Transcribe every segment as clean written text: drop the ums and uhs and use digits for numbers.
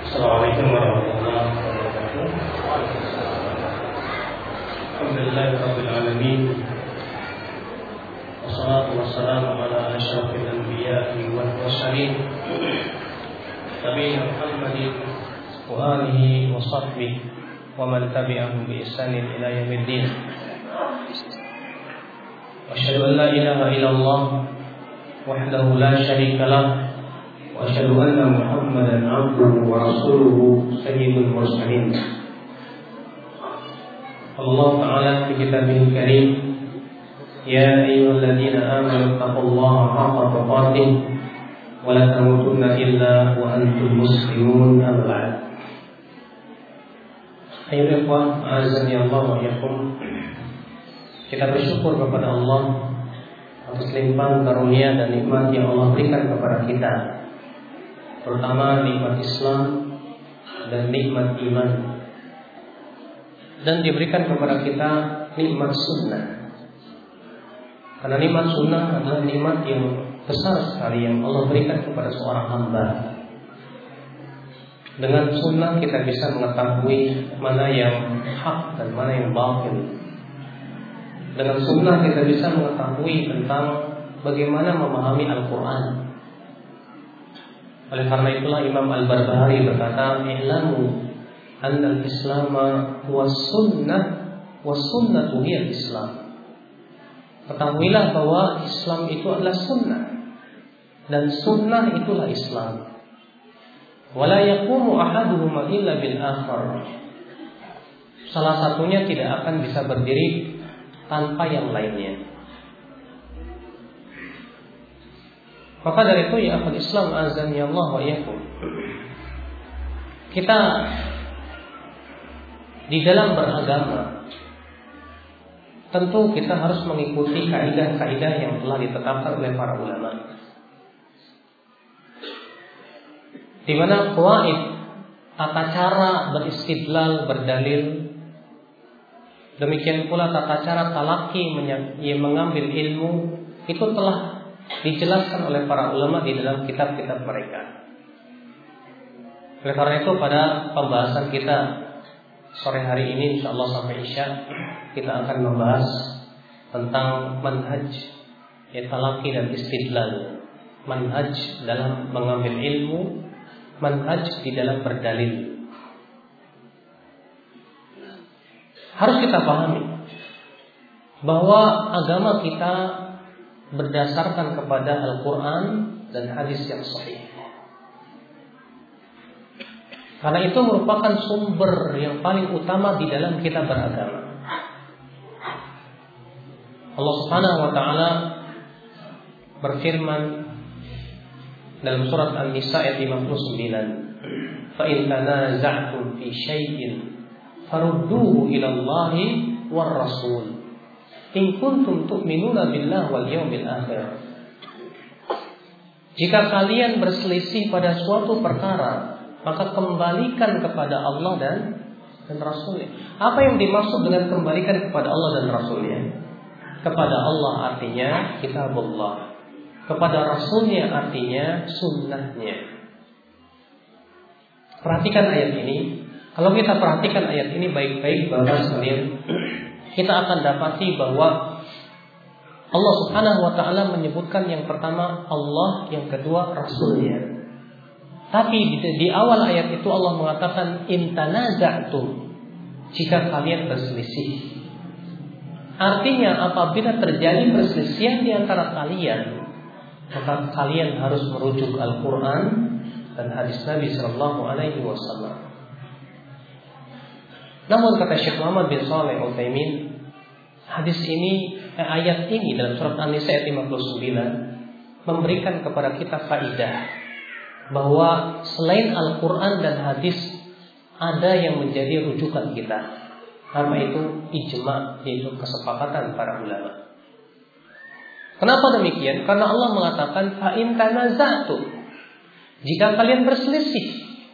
Assalamualaikum warahmatullahi wabarakatuh. Alhamdulillahirabbil alamin. Wassalatu wassalamu ala asyrafil anbiya'i wal mursalin. Nabiyina Muhammadin wa alihi wa sahbihi wa man tabi'ahum bi ihsanin ila yaumiddin. Asyhadu an la ilaha illallah wahdahu la syarika lah wa asyhadu anna Muhammadan 'abduhu wa rasuluhu sayyidul mursalin. Allah Ta'ala fi kitabihil karim, ya ayyuhalladzina amanu taqullaha haqqa tuqatih wa la tamutunna illa wa antum muslimun. Amma ba'd. Ayo ikhwan, azani Allah wa iyyakum. Kita bersyukur kepada Allah atas limpahan karunia dan nikmat yang Allah berikan kepada kita, terutama nikmat Islam dan nikmat iman, dan diberikan kepada kita nikmat sunnah. Karena nikmat sunnah adalah nikmat yang besar sekali yang Allah berikan kepada seorang hamba. Dengan sunnah kita bisa mengetahui mana yang hak dan mana yang batil. Dengan sunnah kita bisa mengetahui tentang bagaimana memahami Al-Quran. Oleh karena itulah Imam Al-Barbahari berkata, "I'lamu anna al-Islam huwa sunnah wa sunnatu hiya al-Islam." Ketahuilah bahwa Islam itu adalah sunnah dan sunnah itulah Islam. Wala yaqumu ahaduhuma illa bil akhar. Salah satunya tidak akan bisa berdiri tanpa yang lainnya. Maka dari itu ya akhul Islam azani Allah wa iyyakum, kita di dalam beragama tentu kita harus mengikuti kaidah-kaidah yang telah ditetapkan oleh para ulama, di mana qawaid, tata cara beristidlal, berdalil, demikian pula tata cara talaki mengambil ilmu itu telah dijelaskan oleh para ulama di dalam kitab-kitab mereka. Oleh karena itu pada pembahasan kita sore hari ini insyaallah sampai Isya kita akan membahas tentang manhaj talaki dan istidlal, manhaj dalam mengambil ilmu, manhaj di dalam berdalil. Harus kita pahami bahwa agama kita berdasarkan kepada Al-Quran dan hadis yang sahih. Karena itu merupakan sumber yang paling utama di dalam kita beragama. Allah Subhanahu wa taala berfirman dalam surat An-Nisa ayat 59, "Fa in tanaza'tum fi syai'in farudduhu ila Allahi war Rasul in kuntum tu'minuna billahi wal yawmil akhir." Jika kalian berselisih pada suatu perkara, maka kembalikan kepada Allah dan Rasulnya. Apa yang dimaksud dengan kembalikan kepada Allah dan Rasulnya? Kepada Allah artinya kitabullah, kepada Rasulnya artinya sunnahnya. Perhatikan ayat ini. Kalau kita perhatikan ayat ini baik-baik Bapak sekalian, kita akan dapati bahwa Allah Subhanahu wa taala menyebutkan yang pertama Allah, yang kedua Rasulnya. Tapi di awal ayat itu Allah mengatakan in tanaza'tum, jika kalian berselisih. Artinya apabila terjadi perselisihan di antara kalian, maka kalian harus merujuk Al-Quran dan hadis Nabi sallallahu alaihi wasallam. Namun kata Syekh Muhammad bin Shalih Al-Utsaimin, hadis ini, ayat ini dalam surat An-Nisa ayat 59 memberikan kepada kita faidah bahwa selain Al-Quran dan hadis ada yang menjadi rujukan kita. Apa itu? Ijma', yaitu kesepakatan para ulama. Kenapa demikian? Karena Allah mengatakan fa in tanaza'tum, jika kalian berselisih,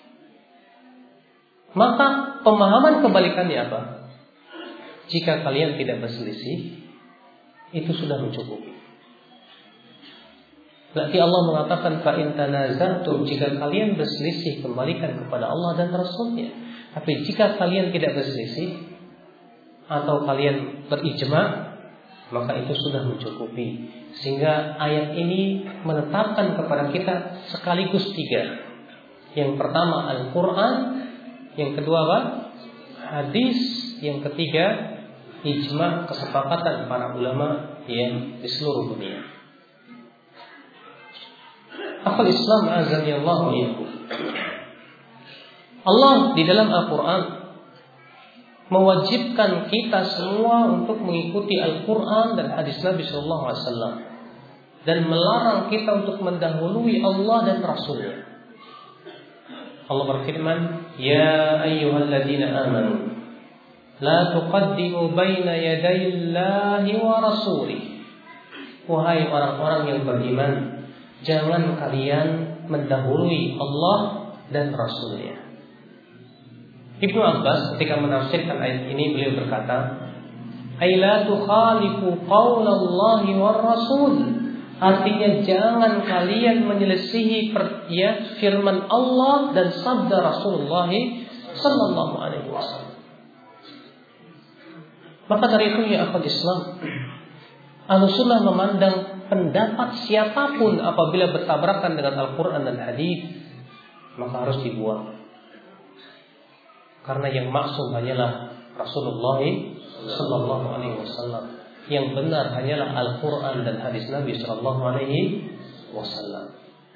maka pemahaman kebalikannya apa? Jika kalian tidak berselisih, itu sudah mencukupi. Berarti Allah mengatakan fa in tanaza'tum, jika kalian berselisih kembalikan kepada Allah dan Rasul-Nya. Tapi jika kalian tidak berselisih atau kalian berijma', maka itu sudah mencukupi. Sehingga ayat ini menetapkan kepada kita sekaligus 3. Yang pertama Al-Quran, yang kedua apa? Hadis, yang ketiga ijma', kesepakatan para ulama yang di seluruh dunia. Akhul Islam azan ya Allah. Allah di dalam Al-Quran mewajibkan kita semua untuk mengikuti Al-Quran dan hadis Nabi SAW, dan melarang kita untuk mendahului Allah dan Rasulnya. Allah berfirman, Ya ayyuhalladzina amanu la tuqaddimu baina yadayillahi wa rasulih. Wahai orang-orang yang beriman, jangan kalian mendahului Allah dan Rasulnya. Ibnu Abbas ketika menafsirkan ayat ini, beliau berkata, ay la tukhalifu qaulallahi war rasul. Artinya jangan kalian menyelisihi firman Allah dan sabda Rasulullah sallallahu alaihi wasallam. Maka dari itu ya akhwat Islam, Ahlussunnah memandang pendapat siapapun apabila bertabrakan dengan Al-Quran dan hadis, maka harus dibuang. Karena yang maksum hanyalah Rasulullah sallallahu alaihi wasallam. Yang benar hanyalah Al-Quran dan hadis Nabi sallallahu alaihi wasallam.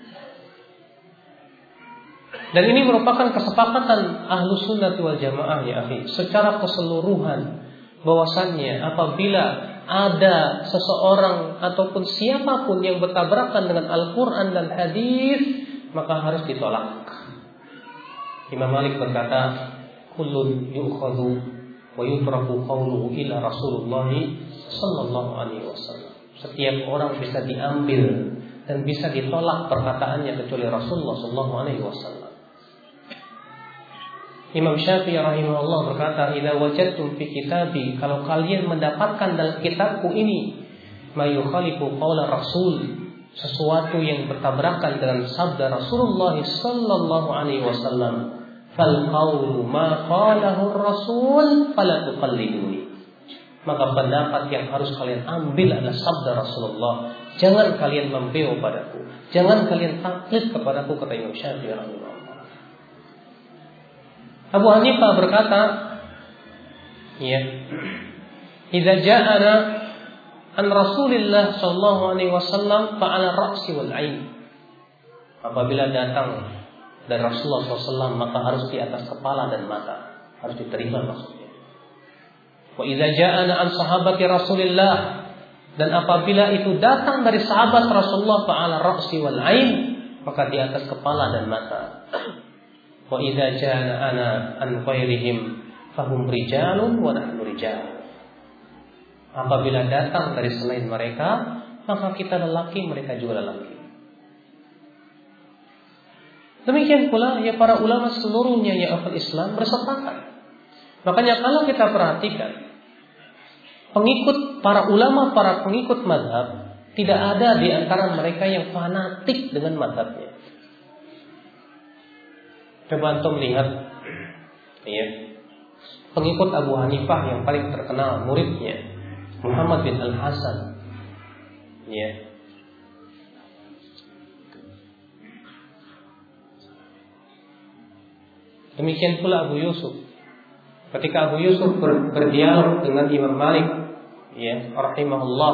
Dan ini merupakan kesepakatan Ahlussunnah wal Jamaah ya akhi, secara keseluruhan, bahwasannya apabila ada seseorang ataupun siapapun yang bertabrakan dengan Al-Quran dan hadis, maka harus ditolak. Imam Malik berkata, kullun yu'khadhu wa yutraku qawluhu ila Rasulullah sallallahu alaihi wasallam. Setiap orang bisa diambil dan bisa ditolak perkataannya kecuali Rasulullah sallallahu alaihi wasallam. Imam Syafi'i rahimahullah berkata, idza wajadtum fi kitabi, kalau kalian mendapatkan dalam kitabku ini ma yukhalifu qaula Rasul, sesuatu yang bertabrakan dengan sabda Rasulullah sallallahu alaihi wasallam, fal qawlu ma qalahu Rasul fala tuqalliduni. Maka pendapat yang harus kalian ambil adalah sabda Rasulullah. Jangan kalian membeu padaku, jangan kalian taklid kepadaku, kata Imam Syafi'i rahimahullah. Abu Hanifah berkata, ya, idza ja'ana an Rasulillah sallallahu alaihi wasallam fa 'ala ra'si wal 'ain. Apabila datang dari Rasulullah SAW, maka harus di atas kepala dan mata, harus diterima maksudnya. Wa idza ja'ana an sahabati Rasulillah, dan apabila itu datang dari sahabat Rasulullah fa 'ala ra'si wal 'ain, maka di atas kepala dan mata. Wa idza ja'ana ana an ghairihim fahum rijalun wa nahnu rijal. Apabila datang dari selain mereka, maka kita lelaki, mereka juga lelaki. Demikian pula ya para ulama seluruhnya ya ahlul Islam bersepakat. Makanya kalau kita perhatikan pengikut para ulama, para pengikut mazhab, tidak ada di antara mereka yang fanatik dengan mazhabnya. Coba antum lihat ya, pengikut Abu Hanifah yang paling terkenal, muridnya Muhammad bin Al-Hasan, ya. Demikian pula Abu Yusuf. Ketika Abu Yusuf berdialog dengan Imam Malik, ya, rahimahullah,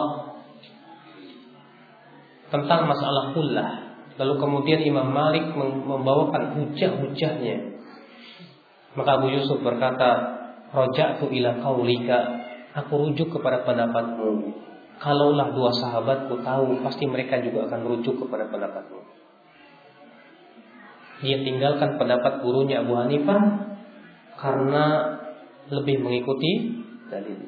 tentang masalah khullah, lalu kemudian Imam Malik membawakan hujah-hujahnya, maka Abu Yusuf berkata, raja'tu ila qaulika, aku rujuk kepada pendapatmu. Kalaulah dua sahabatku tahu, pasti mereka juga akan merujuk kepada pendapatmu. Dia tinggalkan pendapat gurunya Abu Hanifah karena lebih mengikuti dalil.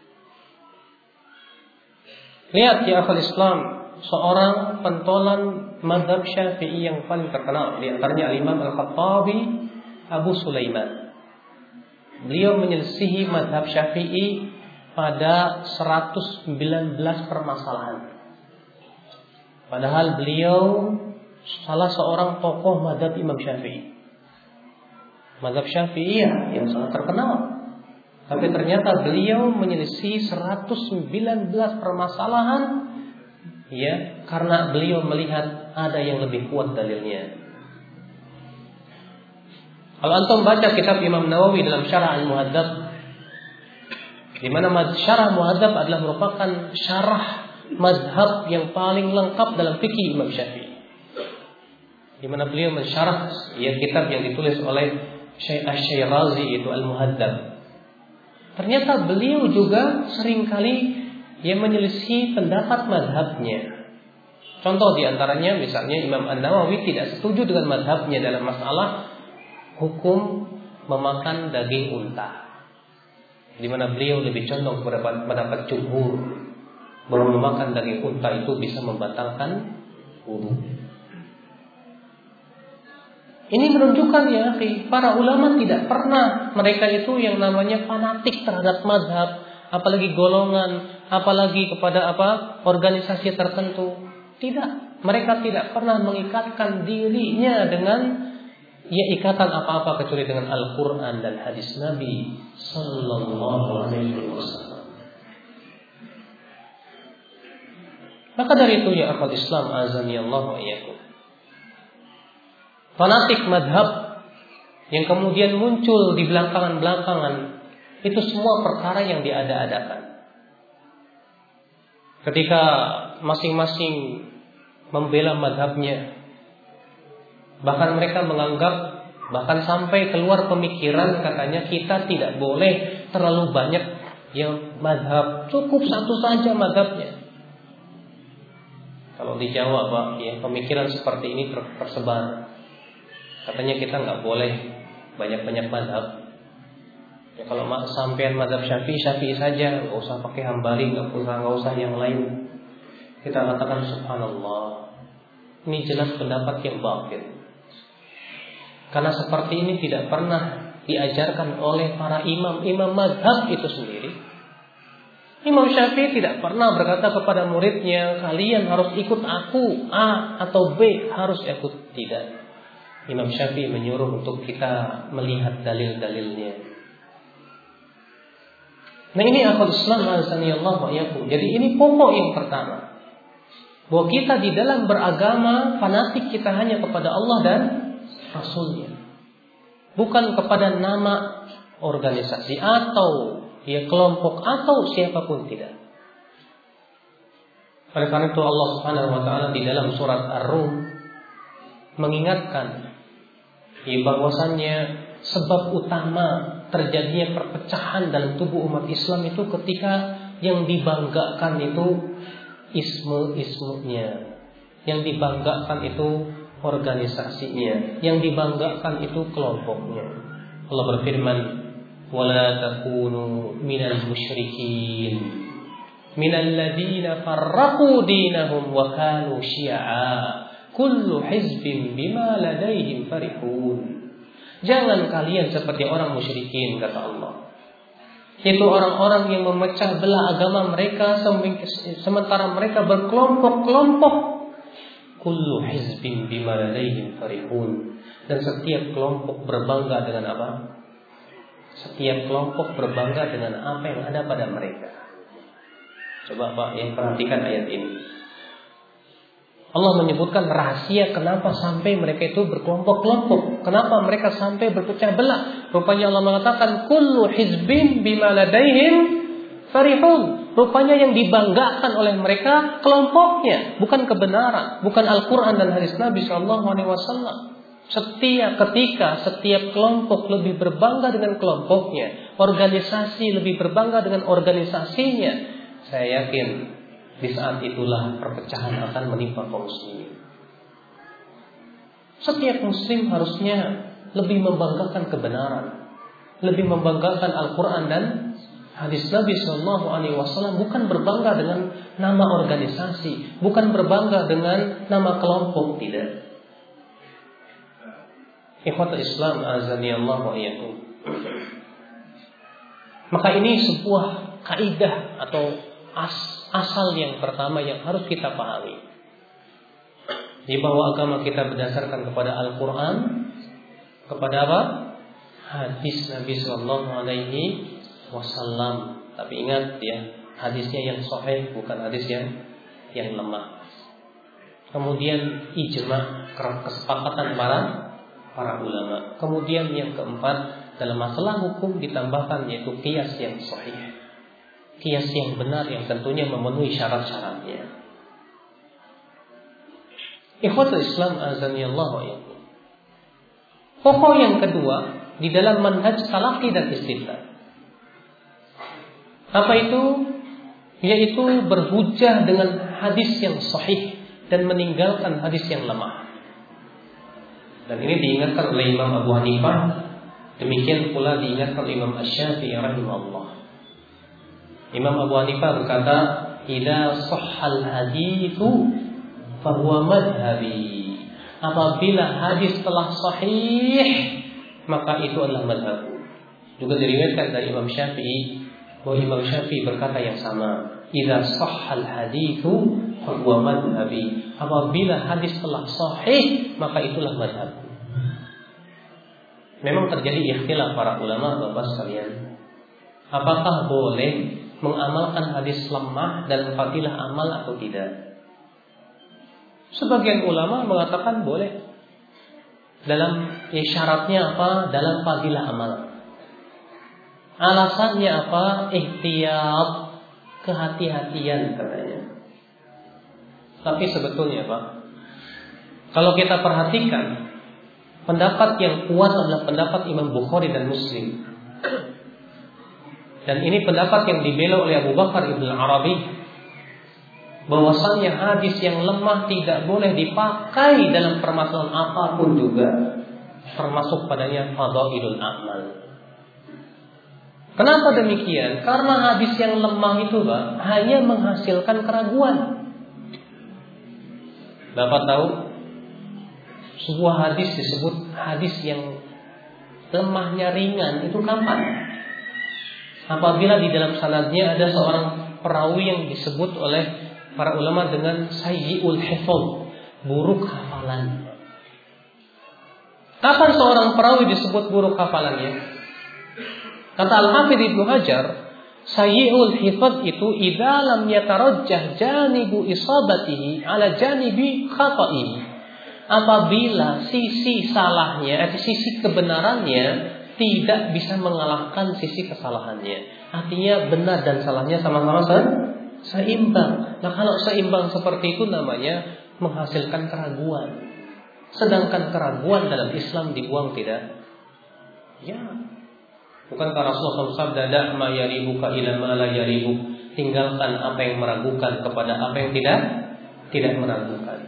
Lihat ya akhul Islam, seorang pentolan mazhab Syafi'i yang paling terkenal, di antaranya Imam Al-Khattabi Abu Sulaiman. Beliau menyelisihi mazhab Syafi'i pada 119 permasalahan. Padahal beliau salah seorang tokoh mazhab Imam Syafi'i. Mazhab Syafi'iyah yang sangat terkenal. Tapi ternyata beliau menyelisih 119 permasalahan, ya, karena beliau melihat ada yang lebih kuat dalilnya. Kalau antum baca kitab Imam Nawawi dalam Syarah Al-Muhadzab, di mana Syarah Muhadzab adalah merupakan syarah mazhab yang paling lengkap dalam fikih Imam Syafi'i. Di mana beliau mensyarah ya kitab yang ditulis oleh Syekh Asy-Syirazi, itu Al-Muhadzab. Ternyata beliau juga seringkali yang menyelisih pendapat mazhabnya. Contoh diantaranya misalnya Imam An-Nawawi tidak setuju dengan mazhabnya dalam masalah hukum memakan daging unta, di mana beliau lebih condong kepada pendapat jumhur bahwa memakan daging unta itu bisa membatalkan wudu. Ini menunjukkan ya, para ulama tidak pernah mereka itu yang namanya fanatik terhadap mazhab, apalagi golongan, apalagi kepada organisasi tertentu. Tidak, mereka tidak pernah mengikatkan dirinya dengan ikatan apa-apa kecuali dengan Al-Quran dan hadis Nabi Sallallahu Alaihi Wasallam. Maka dari itu ya akhwat Islam azani Allah wa iyyakum, fanatik madhab yang kemudian muncul di belakangan-belakangan, itu semua perkara yang diada-adakan. Ketika masing-masing membela madhabnya, bahkan mereka menganggap, bahkan sampai keluar pemikiran katanya kita tidak boleh terlalu banyak yang madhab, cukup satu saja madhabnya. Kalau di Jawa Pak, ya, pemikiran seperti ini tersebar. Katanya kita nggak boleh banyak-banyak mazhab. Ya, kalau sampean mazhab Syafi'i saja, nggak usah pakai Hambali, nggak usah yang lain. Kita katakan subhanallah, ini jelas pendapat yang batil. Karena seperti ini tidak pernah diajarkan oleh para imam mazhab itu sendiri. Imam Syafi'i tidak pernah berkata kepada muridnya, kalian harus ikut aku, A atau B harus ikut, tidak. Imam Syafi'i menyuruh untuk kita melihat dalil-dalilnya. Nah ini akhwat Islam azanillahu wa iyyakum. Jadi ini pokok yang pertama, bahwa kita di dalam beragama fanatik kita hanya kepada Allah dan Rasulnya, bukan kepada nama organisasi atau kelompok atau siapapun, tidak. Oleh karena itu Allah Subhanahu wa taala di dalam surat Ar-Rum mengingatkan bahwasannya sebab utama terjadinya perpecahan dalam tubuh umat Islam itu ketika yang dibanggakan itu ismu-ismunya, yang dibanggakan itu organisasinya, yang dibanggakan itu kelompoknya. Allah berfirman, "Wala takunu minal musyrikin minal ladzina farraqu dinahum wa kanu syi'a kullu hizbin bima ladaihim farihun." Jangan kalian seperti orang musyrikin, kata Allah. Itu orang-orang yang memecah belah agama mereka sementara mereka berkelompok-kelompok. Kullu hizbin bima ladaihim farihun. Dan setiap kelompok berbangga dengan apa? Setiap kelompok berbangga dengan apa yang ada pada mereka. Coba Pak yang perhatikan ayat ini. Allah menyebutkan rahasia kenapa sampai mereka itu berkelompok-kelompok, kenapa mereka sampai berpecah belah. Rupanya Allah mengatakan kullu hizbin bima ladaihim farihun. Rupanya yang dibanggakan oleh mereka kelompoknya, bukan kebenaran, bukan Al-Quran dan hadis Nabi SAW. Setiap kelompok lebih berbangga dengan kelompoknya, organisasi lebih berbangga dengan organisasinya, saya yakin di saat itulah perpecahan akan menimpa kaum muslimin. Setiap muslim harusnya lebih membanggakan kebenaran, lebih membanggakan Al-Quran dan hadis Nabi SAW, bukan berbangga dengan nama organisasi, bukan berbangga dengan nama kelompok, tidak. Ikhwatul Islam azani Allah wa iyyakum. Maka ini sebuah kaidah atau asal yang pertama yang harus kita pahami. Jadi bahwa agama kita berdasarkan kepada Al-Quran, kepada apa? Hadis Nabi Sallallahu Alaihi Wasallam. Tapi ingat ya, hadisnya yang sahih, bukan hadis yang lemah. Kemudian ijma, kesepakatan para ulama. Kemudian yang keempat, dalam masalah hukum ditambahkan yaitu qiyas yang sahih, qiyas yang benar yang tentunya memenuhi syarat-syaratnya. Ikhwatul Islam azani Allah wa iyyakum. Pokok yang kedua di dalam manhaj salafi dan istidlal. Apa itu? Yaitu berhujjah dengan hadis yang sahih dan meninggalkan hadis yang lemah. Dan ini diingatkan oleh Imam Abu Hanifah, demikian pula diingatkan oleh Imam Asy-Syafi'i rahimahullah. Imam Abu Hanifah berkata, "Idza shahhal haditsu fahuwa madhhabi." Apabila hadis telah sahih, maka itu adalah madhabku. Juga diriwayatkan dari Imam Syafi'i bahwa Imam Syafi'i berkata yang sama, "Idza shahhal haditsu fahuwa madhhabi." Apabila hadis telah sahih, maka itulah madhabku. Memang terjadi ikhtilaf para ulama Bapak sekalian. Apakah boleh mengamalkan hadis lemah dalam fadilah amal atau tidak? Sebagian ulama mengatakan boleh. Dalam syaratnya apa? Dalam fadilah amal. Alasannya apa? Ihtiyat, kehati-hatian katanya. Tapi sebetulnya Pak, kalau kita perhatikan, pendapat yang kuat adalah pendapat Imam Bukhari dan Muslim. Dan ini pendapat yang dibela oleh Abu Bakar Ibn Arabi, bahwasannya hadis yang lemah tidak boleh dipakai dalam permasalahan apapun juga, termasuk padanya fadailul amal. Kenapa demikian? Karena hadis yang lemah itu Pak, hanya menghasilkan keraguan. Bapak tahu, sebuah hadis disebut hadis yang lemahnya ringan itu kapan? Apabila di dalam sanadnya ada seorang perawi yang disebut oleh para ulama dengan sayyi'ul hifdz, buruk hafalan. Kapan seorang perawi disebut buruk hafalannya? Kata Al-Hafidz Ibnu Hajar, sayyi'ul hifdz itu idza lam yatarajjah janibu isabatihi ala janibi khata'ihi. Apabila sisi salahnya, sisi kebenarannya tidak bisa mengalahkan sisi kesalahannya. Artinya benar dan salahnya sama-sama seimbang. Nah kalau seimbang seperti itu namanya menghasilkan keraguan. Sedangkan keraguan dalam Islam dibuang tidak? Ya. Bukankah Rasulullah SAW "Da' ma yaribuka ila ma la yaribuk." Tinggalkan apa yang meragukan kepada apa yang tidak meragukan.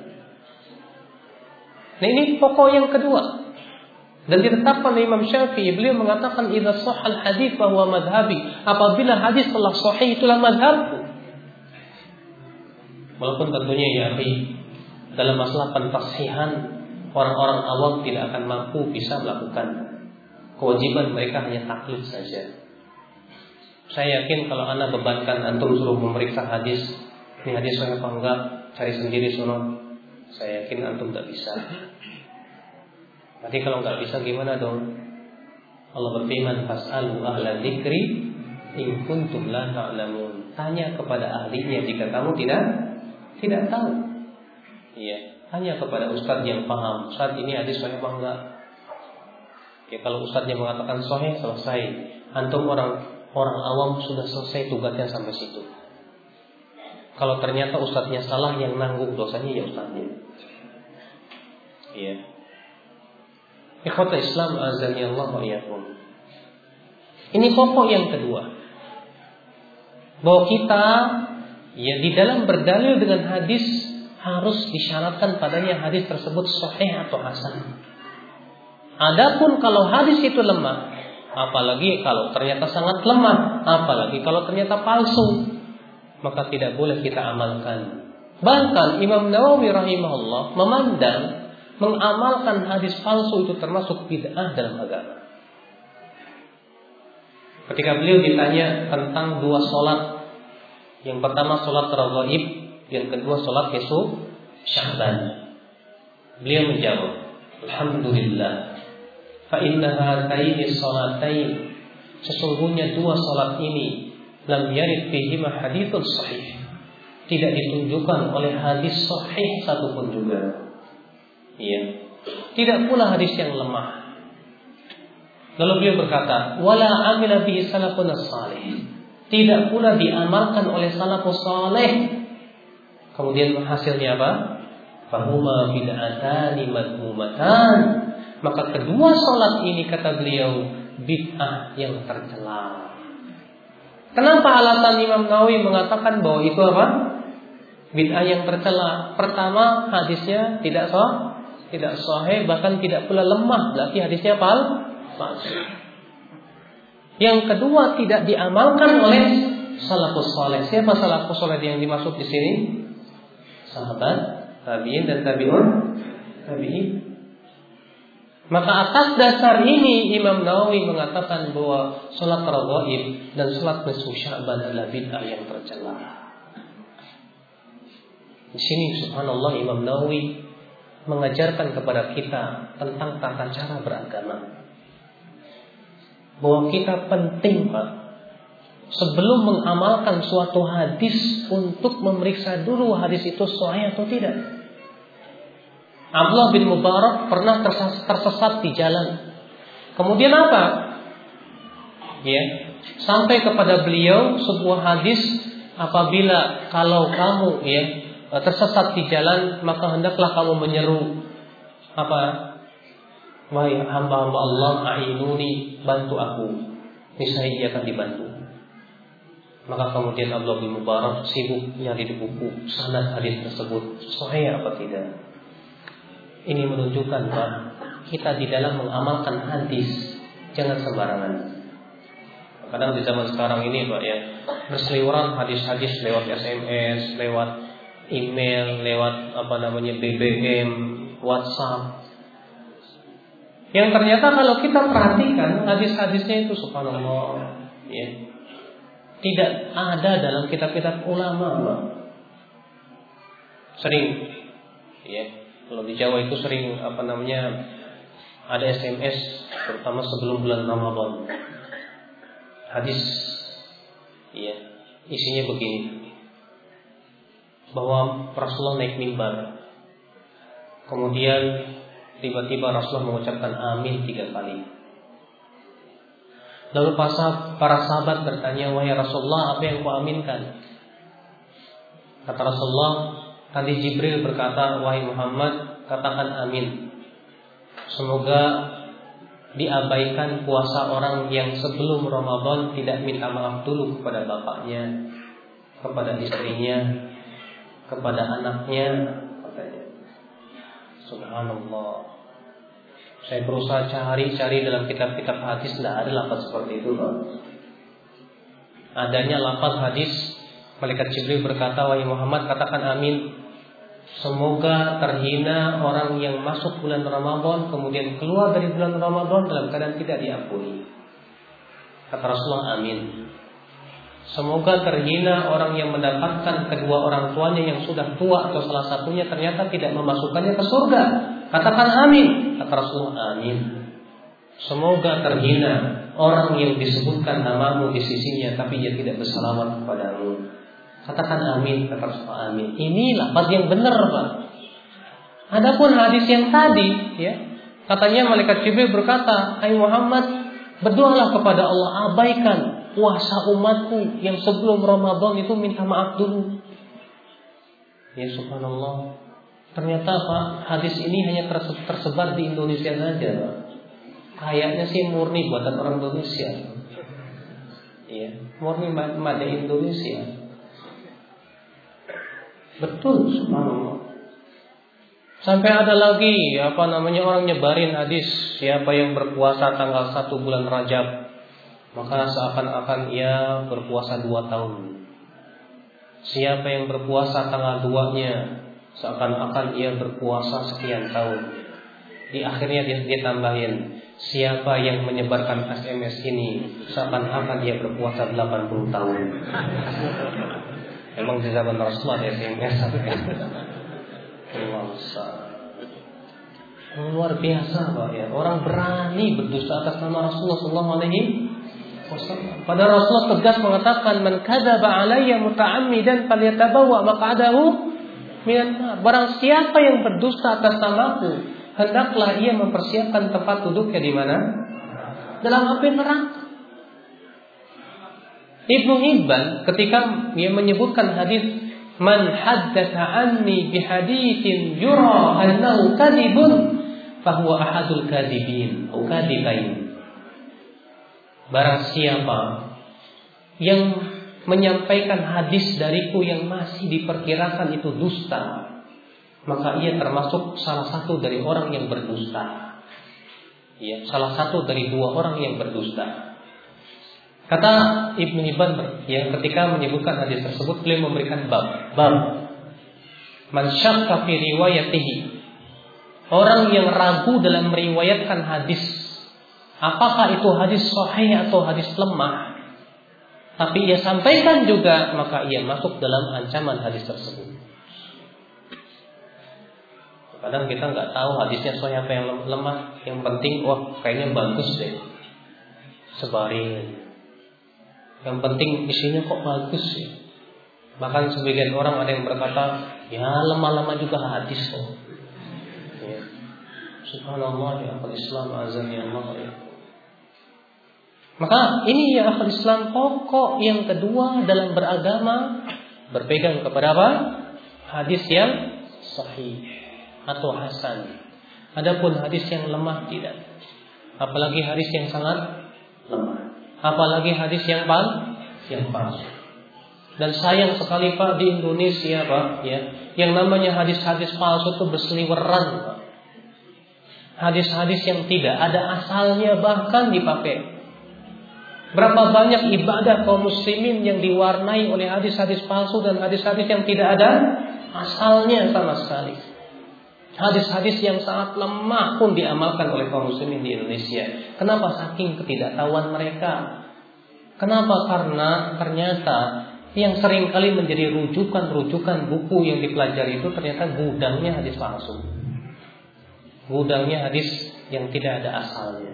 Nah ini pokok yang kedua. Dan ditetapkan oleh Imam Syafi'i, beliau mengatakan idza shahhal hadits fa huwa madhhabi. Apabila hadis telah sahih itulah madhabku. Walaupun tentunya ya dalam masalah pentasihan orang-orang awam tidak akan mampu bisa melakukan. Kewajiban mereka hanya taklid saja. Saya yakin kalau Anda bebankan antum suruh memeriksa hadis, ini hadis sahih apa enggak, cari sendiri sono. Saya yakin antum tidak bisa. Nanti kalau nggak bisa gimana dong? Allah berfirman, "Fas'alu ahla dzikri in kuntum la ta'lamun." Tanya kepada ahlinya jika kamu tidak tahu. Iya, tanya kepada ustaz yang paham. Ustaz ini hadis sahih apa enggak? Ya kalau ustaznya mengatakan sahih, selesai. Antum orang awam sudah selesai tugasnya sampai situ. Kalau ternyata ustaznya salah, yang nanggung dosanya ya ustaznya. Iya. Ikhwata Islam azani Allah wa iyyakum. Ini pokok yang kedua. Bahwa kita ya di dalam berdalil dengan hadis harus disyaratkan padanya hadis tersebut sahih atau hasan. Adapun kalau hadis itu lemah, apalagi kalau ternyata sangat lemah, apalagi kalau ternyata palsu, maka tidak boleh kita amalkan. Bahkan Imam Nawawi rahimahullah memandang mengamalkan hadis palsu itu termasuk bid'ah dalam agama. Ketika beliau ditanya tentang dua solat, yang pertama solat raghaib, yang kedua solat Sya'ban. Beliau menjawab, alhamdulillah, fa inna hataini shalatain, sesungguhnya dua salat ini lam yarid fihima haditsun sahih, tidak ditunjukkan oleh hadis sahih satupun juga. Iya. Tidak pula hadis yang lemah. Lalu beliau berkata, wala amila bihi salafun salih, tidak pula diamalkan oleh salafus saleh. Kemudian hasilnya apa? Fahuma bid'atani madmumatan, maka kedua salat ini kata beliau bid'ah yang tercela. Kenapa alasan Imam Nawawi mengatakan bahwa itu apa? Bid'ah yang tercela. Pertama, hadisnya tidak sahih, bahkan tidak pula lemah, berarti hadisnya palsu. Yang kedua, tidak diamalkan oleh salafus saleh. Siapa salafus saleh yang dimaksud di sini? Sahabat, tabi'in dan tabi'un tabi'in. Maka atas dasar ini Imam Nawawi mengatakan bahwa salat raghaib dan salat nisfu Sya'ban adalah bid'ah yang tercela. Di sini subhanallah Imam Nawawi mengajarkan kepada kita tentang tata cara beragama. Bahwa kita penting, Pak, sebelum mengamalkan suatu hadis untuk memeriksa dulu hadis itu sahih atau tidak. Abdullah bin Mubarak pernah tersesat di jalan. Kemudian apa? Ya, sampai kepada beliau sebuah hadis, apabila kalau kamu tersesat di jalan, maka hendaklah kamu menyeru apa? Wahai hamba-hamba Allah, a'inuni, bantu aku. Niscaya ia akan dibantu. Maka kemudian Abdullah bin Mubarak sibuk nyari di buku sanad hadis tersebut sahih apa tidak. Ini menunjukkan bahwa kita di dalam mengamalkan hadis jangan sembarangan. Kadang di zaman sekarang ini, Pak, ya, berseliweran hadis-hadis lewat SMS, lewat email, lewat BBM, WhatsApp. Yang ternyata kalau kita perhatikan hadis-hadisnya itu subhanallah, ya, tidak ada dalam kitab-kitab ulama, Pak. Sering, ya, kalau di Jawa itu sering ada SMS, terutama sebelum bulan Ramadan. Hadis, ya, isinya begini, bahwa Rasulullah naik mimbar, kemudian tiba-tiba Rasulullah mengucapkan amin 3 kali. Lalu para sahabat bertanya, wahai Rasulullah, apa yang kau aminkan? Kata Rasulullah, tadi Jibril berkata, wahai Muhammad, katakan amin. Semoga diabaikan puasa orang yang sebelum Ramadan tidak minta maaf dulu kepada bapaknya, kepada istrinya, kepada anaknya. Subhanallah. Saya berusaha cari dalam kitab-kitab hadis, tidak ada lafaz seperti itu, Pak. Adanya lafaz hadis, malaikat Jibril berkata, wahai Muhammad, katakan amin. Semoga terhina orang yang masuk bulan Ramadan kemudian keluar dari bulan Ramadan dalam keadaan tidak diampuni. Kata Rasulullah, amin. Semoga terhina orang yang mendapatkan kedua orang tuanya yang sudah tua atau salah satunya ternyata tidak memasukkannya ke surga. Katakan amin. Kata Rasulullah, amin. Semoga terhina orang yang disebutkan namamu di sisinya tapi dia tidak bersalawat kepadamu. Katakan amin. Kata Rasulullah, amin. Ini lafaz yang benar, Pak. Adapun hadis yang tadi, ya, katanya malaikat Jibril berkata, hai Muhammad, berdoalah kepada Allah, abaikan puasa umatku yang sebelum Ramadan itu minta maaf dulu. Ya subhanallah. Ternyata, Pak, hadis ini hanya tersebar di Indonesia saja, Pak. Kayaknya sih murni buatan orang Indonesia. Iya, murni made Indonesia. Betul, subhanallah. Sampai ada lagi orang nyebarin hadis, siapa yang berpuasa tanggal 1 bulan Rajab, maka seakan-akan ia berpuasa 2 tahun. Siapa yang berpuasa tanggal 2-nya, seakan-akan ia berpuasa sekian tahun. Di akhirnya dia tambahin, siapa yang menyebarkan SMS ini, seakan-akan ia berpuasa 80 tahun. Emang di zaman Rasulullah SMS. Luar biasa Pak ya. Orang berani berdusta atas nama Rasulullah sallallahu alaihi wasallam. Padahal Rasulullah tegas mengatakan, "Man kadzaba alayya muta'ammidan falyatabawwa maq'adahu minan nar." Barang siapa yang berdusta atas namaku, hendaklah ia mempersiapkan tempat duduknya di mana? Dalam api neraka. Ibnu Hibban ketika dia menyebutkan hadis, "Man haddatsa anni bihaditsin yura annahu kadhibun, fahuwa ahadul kadhibin atau kadhibain." Barang siapa yang menyampaikan hadis dariku yang masih diperkirakan itu dusta, maka ia termasuk salah satu dari orang yang berdusta. Ya, salah satu dari dua orang yang berdusta. Kata Ibnu Hibban yang ketika menyebutkan hadis tersebut, beliau memberikan bab man syakka fi riwayatihi, orang yang ragu dalam meriwayatkan hadis, apakah itu hadis sahih atau hadis lemah, tapi ia sampaikan juga, maka ia masuk dalam ancaman hadis tersebut. Kadang kita nggak tahu hadisnya sahih apa yang lemah, yang penting wah kayaknya bagus deh, sebarin. Yang penting isinya kok bagus ya. Bahkan sebagian orang ada yang berkata, ya lemah-lemah juga hadis kok. Ya. Subhanallah ya akhul Islam azan ya Allah ya. Maka ini ya akhul Islam, pokok yang kedua dalam beragama, berpegang kepada apa? Hadis yang sahih atau hasan. Adapun hadis yang lemah tidak. Apalagi hadis yang sangat lemah. Apalagi hadis yang palsu. Dan sayang sekali Pak, di Indonesia Pak ya, yang namanya hadis-hadis palsu itu berseliweran Pak. Hadis-hadis yang tidak ada asalnya bahkan dipakai. Berapa banyak ibadah kaum muslimin yang diwarnai oleh hadis-hadis palsu dan hadis-hadis yang tidak ada asalnya sama sekali. Hadis-hadis yang sangat lemah pun diamalkan oleh kaum muslimin di Indonesia. Kenapa? Saking ketidaktahuan mereka. Kenapa? Karena ternyata yang sering kali menjadi rujukan buku yang dipelajari itu ternyata gudangnya hadis palsu. Gudangnya hadis yang tidak ada asalnya.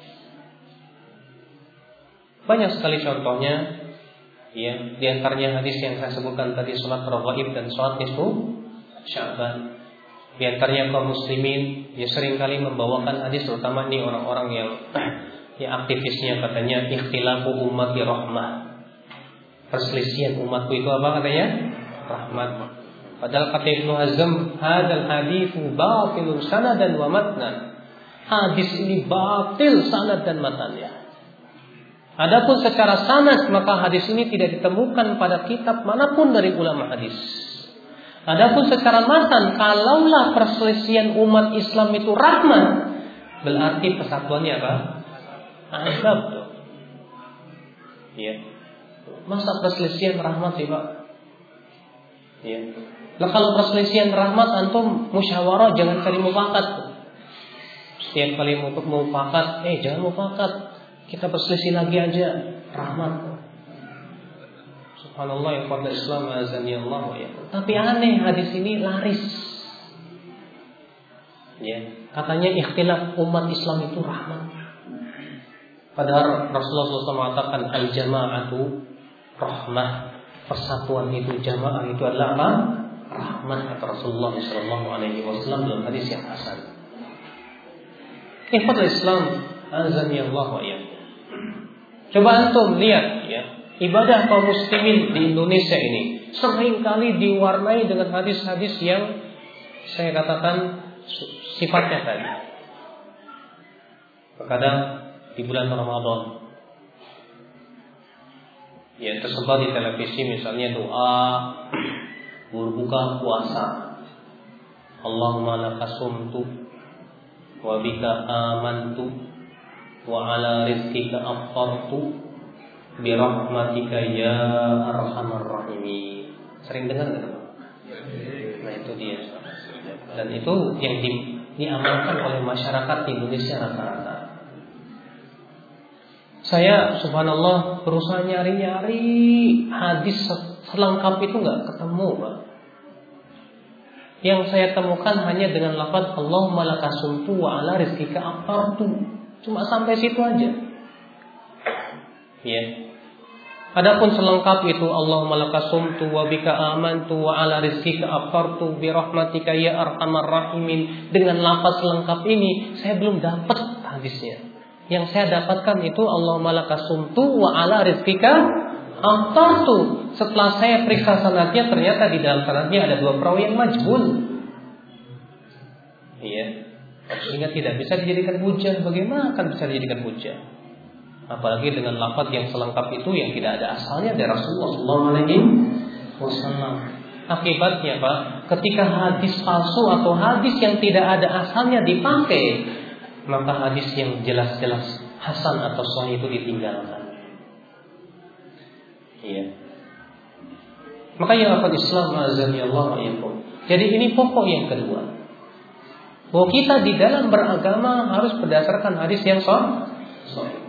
Banyak sekali contohnya. Ya, di antaranya hadis yang saya sebutkan tadi, salat raghaib dan salat nisfu Sya'ban. Di antaranya kaum muslimin ya sering kali membawakan hadis, terutama ini orang-orang yang ya aktivisnya katanya ikhtilafu ummati rahmah. Perselisihan umatku itu apa katanya? Rahmat. Padahal kata Ibnu Hazm, hadzal haditsu batilun sanadan wa matnan. Hadis ini batil sanad dan matannya. Adapun secara sanad, maka hadis ini tidak ditemukan pada kitab manapun dari ulama hadis. Adapun secara matan, kalaulah perselisihan umat Islam itu rahmat, berarti persatuannya apa? Azab tuh. Ya. Masa perselisihan rahmat sih Pak? Ya. Nah kalau perselisihan rahmat, antum musyawarah, jangan cari mufakat. Setiap kali mufakat, jangan mufakat, kita perselisih lagi aja, rahmat. Subhanallah ya fadl Islam azani Allah ya. Tapi aneh hadis ini laris. Ya, katanya ikhtilaf umat Islam itu rahmat. Padahal Rasulullah SAW mengatakan al-jama'atu rahmah. Persatuan itu, jamaah itu adalah apa? Rahmat, kata Rasulullah SAW dalam hadis yang hasan. Fadl Islam azani Allah ya. Coba antum lihat ya. Ibadah kaum muslimin di Indonesia ini sering kali diwarnai dengan hadis-hadis yang saya katakan sifatnya tadi. Terkadang di bulan Ramadan ya tersebar di televisi misalnya doa berbuka puasa. Allahumma lakasumtu wa bika amantu wa ala rizqika aftartu birahmatika ya arhamar rahimin. Sering dengar enggak? Nah itu dia. Dan itu yang diamalkan oleh masyarakat di Indonesia rata-rata. Saya subhanallah berusaha nyari-nyari hadis selengkap itu enggak ketemu, Pak. Yang saya temukan hanya dengan lafaz Allahumma lakasumtu wa ala rizqika aftartu. Cuma sampai situ aja. Ya. Adapun selengkap itu Allahumma lakasumtu wa bika amantu wa ala rizqika aftartu bi rahmatika ya arhamar rahimin. Dengan lafaz lengkap ini saya belum dapat hadisnya. Yang saya dapatkan itu Allahumma lakasumtu wa ala rizqika aftartu. Setelah saya periksa sanadnya, ternyata di dalam sanadnya ada 2 perawi yang majhul. Iya. Sehingga tidak bisa dijadikan hujah. Bagaimana akan bisa dijadikan hujah? Apalagi dengan lafaz yang selengkap itu yang tidak ada asalnya dari Rasulullah SAW. Akibatnya Pak, ketika hadis palsu atau hadis yang tidak ada asalnya dipakai, maka hadis yang jelas-jelas hasan atau sahih itu ditinggalkan. Iya. Makanya apa Islam azani Allah wa yakum. Jadi ini pokok yang kedua. Bahwa kita di dalam beragama harus berdasarkan hadis yang sahih.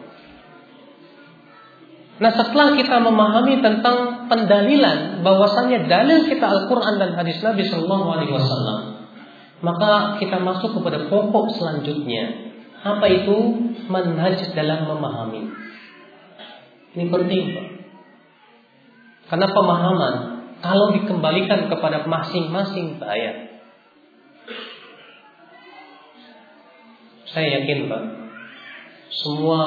Nah, setelah kita memahami tentang pendalilan bahwasannya dalil kita Al-Qur'an dan hadis Nabi sallallahu alaihi wasallam, maka kita masuk kepada pokok selanjutnya. Apa itu? Manhaj dalam memahami. Ini penting, Pak. Karena pemahaman kalau dikembalikan kepada masing-masing ayat, saya yakin Pak, semua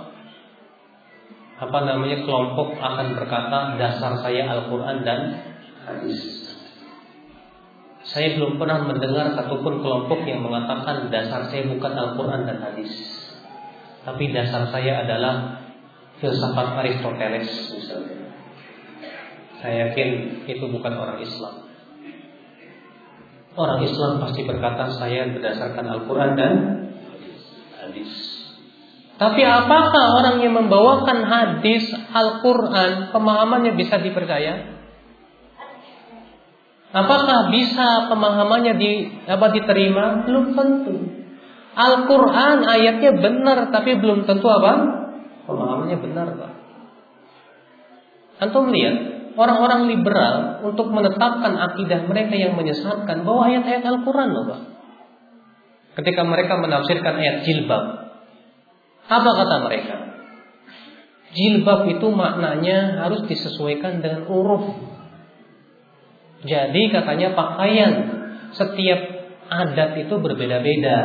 kelompok akan berkata dasar saya Al-Quran dan hadis. Saya belum pernah mendengar satupun kelompok yang mengatakan dasar saya bukan Al-Quran dan hadis, tapi dasar saya adalah filsafat Aristoteles misalnya. Saya yakin itu bukan orang Islam. Orang Islam pasti berkata saya berdasarkan Al-Quran dan hadis. Tapi apakah orang yang membawakan hadis Al-Quran pemahamannya bisa dipercaya? Apakah bisa pemahamannya diterima? Belum tentu. Al-Quran ayatnya benar, tapi belum tentu pemahamannya benar, Pak. Antum lihat orang-orang liberal untuk menetapkan akidah mereka yang menyesatkan bahwa ayat-ayat Al-Quran loh, Pak. Ketika mereka menafsirkan ayat jilbab, apa kata mereka? Jilbab itu maknanya harus disesuaikan dengan uruf. Jadi katanya pakaian setiap adat itu berbeda-beda.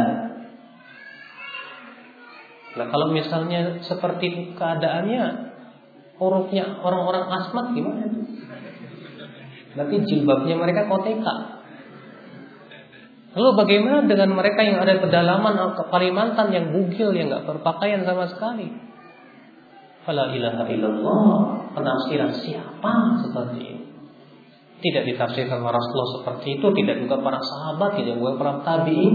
Nah, kalau misalnya seperti itu keadaannya, urufnya orang-orang asmat gimana? Berarti jilbabnya mereka koteka. Lalu bagaimana dengan mereka yang ada pedalaman ke Kalimantan yang bugil, yang nggak berpakaian sama sekali? Fala ilaha illallah. Penafsiran siapa seperti ini? Tidak ditafsirkan oleh Rasulullah seperti itu, tidak juga para sahabat, tidak juga para tabi'in.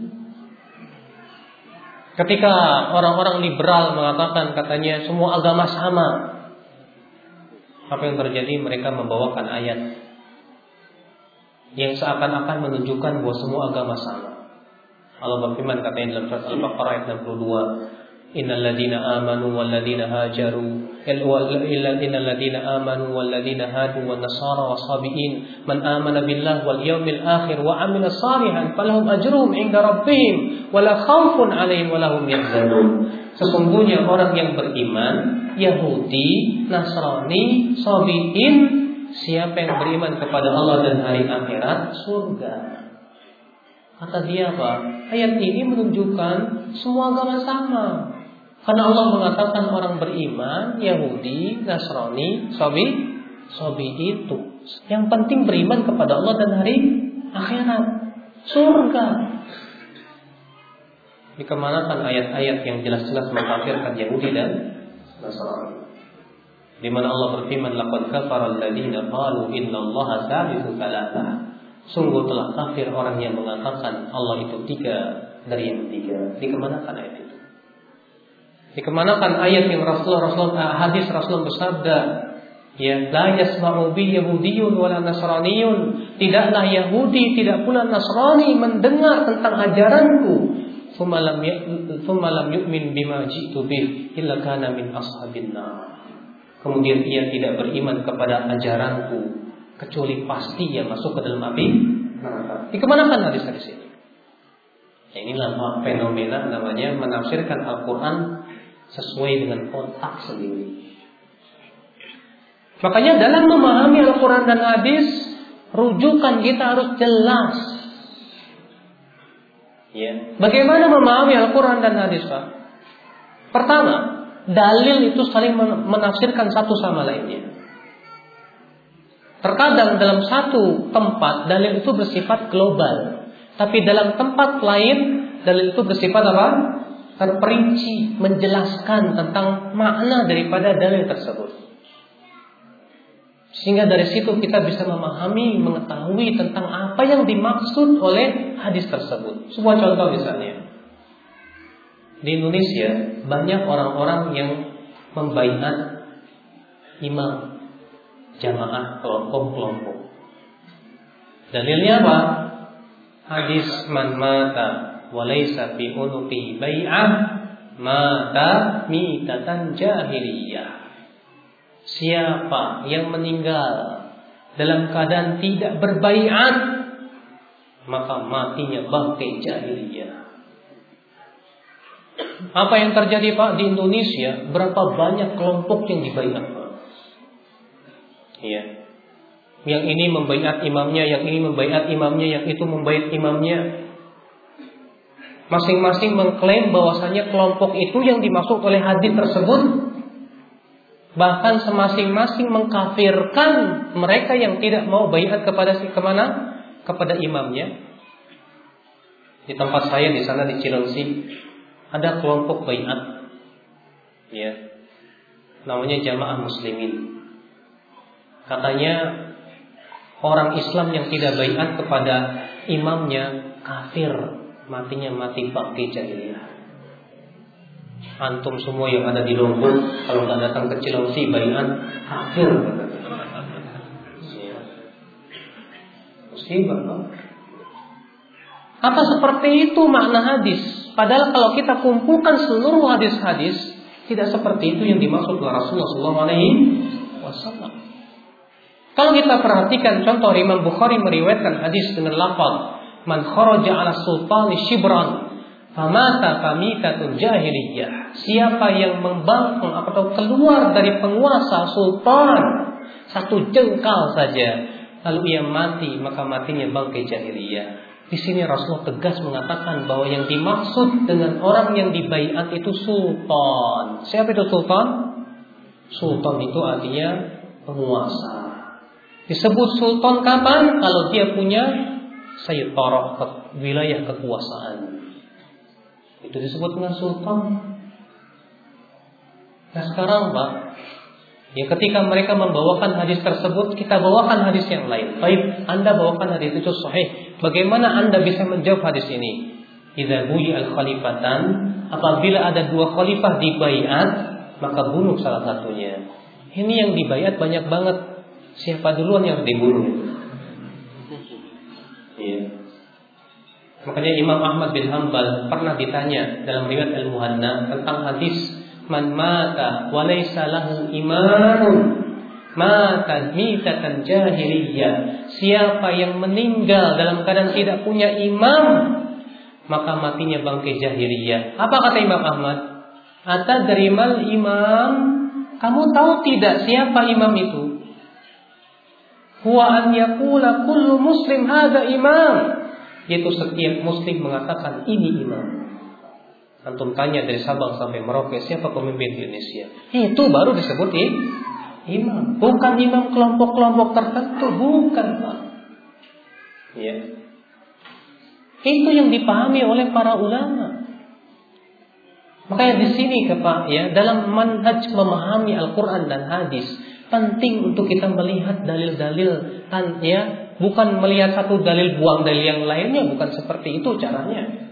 Ketika orang-orang liberal mengatakan katanya semua agama sama, apa yang terjadi? Mereka membawakan ayat yang seakan-akan menunjukkan bahwa semua agama sama. Allah berfirman katanya dalam surat Al-Baqarah ayat 62, Innal ladina amanu wal ladina hajaru innal ladina amanu wal ladina hadu wan nasara wasabiin man amana billahi wal yawmil akhir wa amila salihan falahum ajruhum 'inda rabbihim wala khaufun 'alaihim wala hum yahzanun. Sesungguhnya orang yang beriman, Yahudi, Nasrani, Sabiin, siapa yang beriman kepada Allah dan hari akhirat, surga. Kata dia apa? Ayat ini menunjukkan semua agama sama. Karena Allah mengatakan orang beriman, Yahudi, Nasrani, Sabi itu. Yang penting beriman kepada Allah dan hari akhirat, surga. Dikemanakan ayat-ayat yang jelas-jelas mengkafirkan Yahudi dan Nasrani? Di mana Allah berfirman, laqad kafara alladziina qalu innallaha tsalitsu tsalatsah. Sungguh telah kafir orang yang mengatakan Allah itu 3 dari yang 3. Dikemanakan ayat itu? Dikemanakan ayat yang hadis Rasulullah bersabda, ya la yasma'u bi yahudiyyun wala nasraniyyun. Tidaklah Yahudi, tidak pula Nasrani mendengar tentang ajaranku. Tsumma lam yu'min bima ji'tu bih illa kana min ashabin nar. Kemudian ia tidak beriman kepada ajaranku, kecuali pasti ia masuk ke dalam api neraka. Dikemanakan hadis-hadis ini? Ya, inilah fenomena namanya menafsirkan Al-Quran sesuai dengan otak sendiri. Makanya dalam memahami Al-Quran dan hadis, rujukan kita harus jelas. Ya. Bagaimana memahami Al-Quran dan hadis, Pak? Pertama, dalil itu saling menafsirkan satu sama lainnya. Terkadang dalam satu tempat dalil itu bersifat global, tapi dalam tempat lain dalil itu bersifat apa? Terperinci, menjelaskan tentang makna daripada dalil tersebut. Sehingga dari situ kita bisa memahami, mengetahui tentang apa yang dimaksud oleh hadis tersebut. Sebuah contoh misalnya, di Indonesia banyak orang-orang yang membaiat imam, jamaah, kelompok-kelompok. Dalilnya apa? Hadis man mata walaysa fi unuqi bai'ah mata mitatan jahiliyah. Siapa yang meninggal dalam keadaan tidak berbaiat, maka matinya bangkai jahiliyah. Apa yang terjadi, Pak, di Indonesia? Berapa banyak kelompok yang dibaiat, Pak? Iya. Yang ini membaiat imamnya, yang ini membaiat imamnya, yang itu membaiat imamnya. Masing-masing mengklaim bahwasanya kelompok itu yang dimaksud oleh hadis tersebut. Bahkan semasing-masing mengkafirkan mereka yang tidak mau baiat kepada kepada imamnya. Di tempat saya di sana di Cilengsi ada kelompok baiat, ya, namanya Jamaah Muslimin. Katanya orang Islam yang tidak baiat kepada imamnya kafir, matinya mati bangkai jahiliyah. Antum semua yang ada di Lombok, kalau nggak datang ke Cilengsi baiat kafir. Musibah, Pak. Apa seperti itu makna hadis? Padahal kalau kita kumpulkan seluruh hadis-hadis, tidak seperti itu yang dimaksud oleh Rasulullah SAW. Kalau kita perhatikan contoh, Imam Bukhari meriwayatkan hadis dengan lafaz man kharaja ala sultani shibran famata famitatun jahiliyah. Siapa yang membangkang atau keluar dari penguasa sultan satu jengkal saja, lalu ia mati, maka matinya bangkai jahiliyah. Di sini Rasulullah tegas mengatakan bahwa yang dimaksud dengan orang yang dibaiat itu sultan. Siapa itu sultan? Sultan itu artinya penguasa. Disebut sultan kapan? Kalau dia punya sayyidarah, wilayah kekuasaan. Itu disebut dengan sultan. Nah sekarang, Pak, ya ketika mereka membawakan hadis tersebut, kita bawakan hadis yang lain. Baik, Anda bawakan hadis itu sahih. Bagaimana Anda bisa menjawab hadis ini? Idza buyi al-khalifatan, apabila ada dua khalifah dibaiat, maka bunuh salah satunya. Ini yang dibaiat banyak banget. Siapa duluan yang dibunuh? Iya. Makanya Imam Ahmad bin Hanbal pernah ditanya dalam riwayat Al-Muhanna tentang hadis man mata wa laysa lahu imamun mata mitatan jahiliyah. Siapa yang meninggal dalam keadaan tidak punya imam, maka matinya bangkai jahiliyah. Apa kata Imam Ahmad? Atadrimal imam? Kamu tahu tidak siapa imam itu? Huwa an yaqula kullu muslim hadza imam. Yaitu setiap muslim mengatakan ini imam. Antum tanya dari Sabang sampai Merauke, siapa pemimpin di Indonesia? Itu baru disebut imam. Bukan imam kelompok-kelompok tertentu, bukan, Pak. Ya. Itu yang dipahami oleh para ulama. Makanya di sini, Pak, ya, dalam manhaj memahami Al-Quran dan hadis, penting untuk kita melihat dalil-dalil, ya. Bukan melihat satu dalil buang dalil yang lainnya, bukan seperti itu caranya.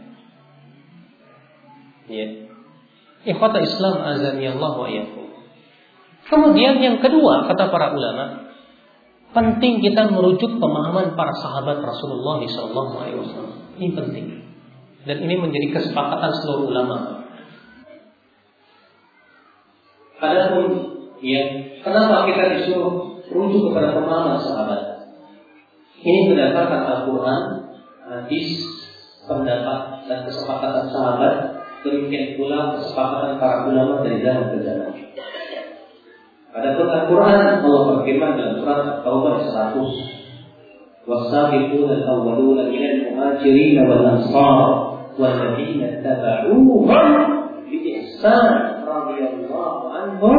Ya. Ikhwata Islam azani Allah wa iyyakum. Kemudian yang kedua kata para ulama, penting kita merujuk pemahaman para sahabat Rasulullah SAW. Ini penting. Dan ini menjadi kesepakatan seluruh ulama. Adapun ya, kenapa kita disuruh rujuk kepada pemahaman sahabat? Ini berdasarkan Al-Quran, hadis, pendapat dan kesepakatan sahabat, demikian pula kesepakatan para ulama dari zaman ke zaman. Adapun Al-Quran, Allah berfirman dalam surat At-Taubah 100, "Was-sabiqun al-awwaluna minal muhajirin wal ansar walladzina tabauhum bi ihsan radhiyallahu anhum."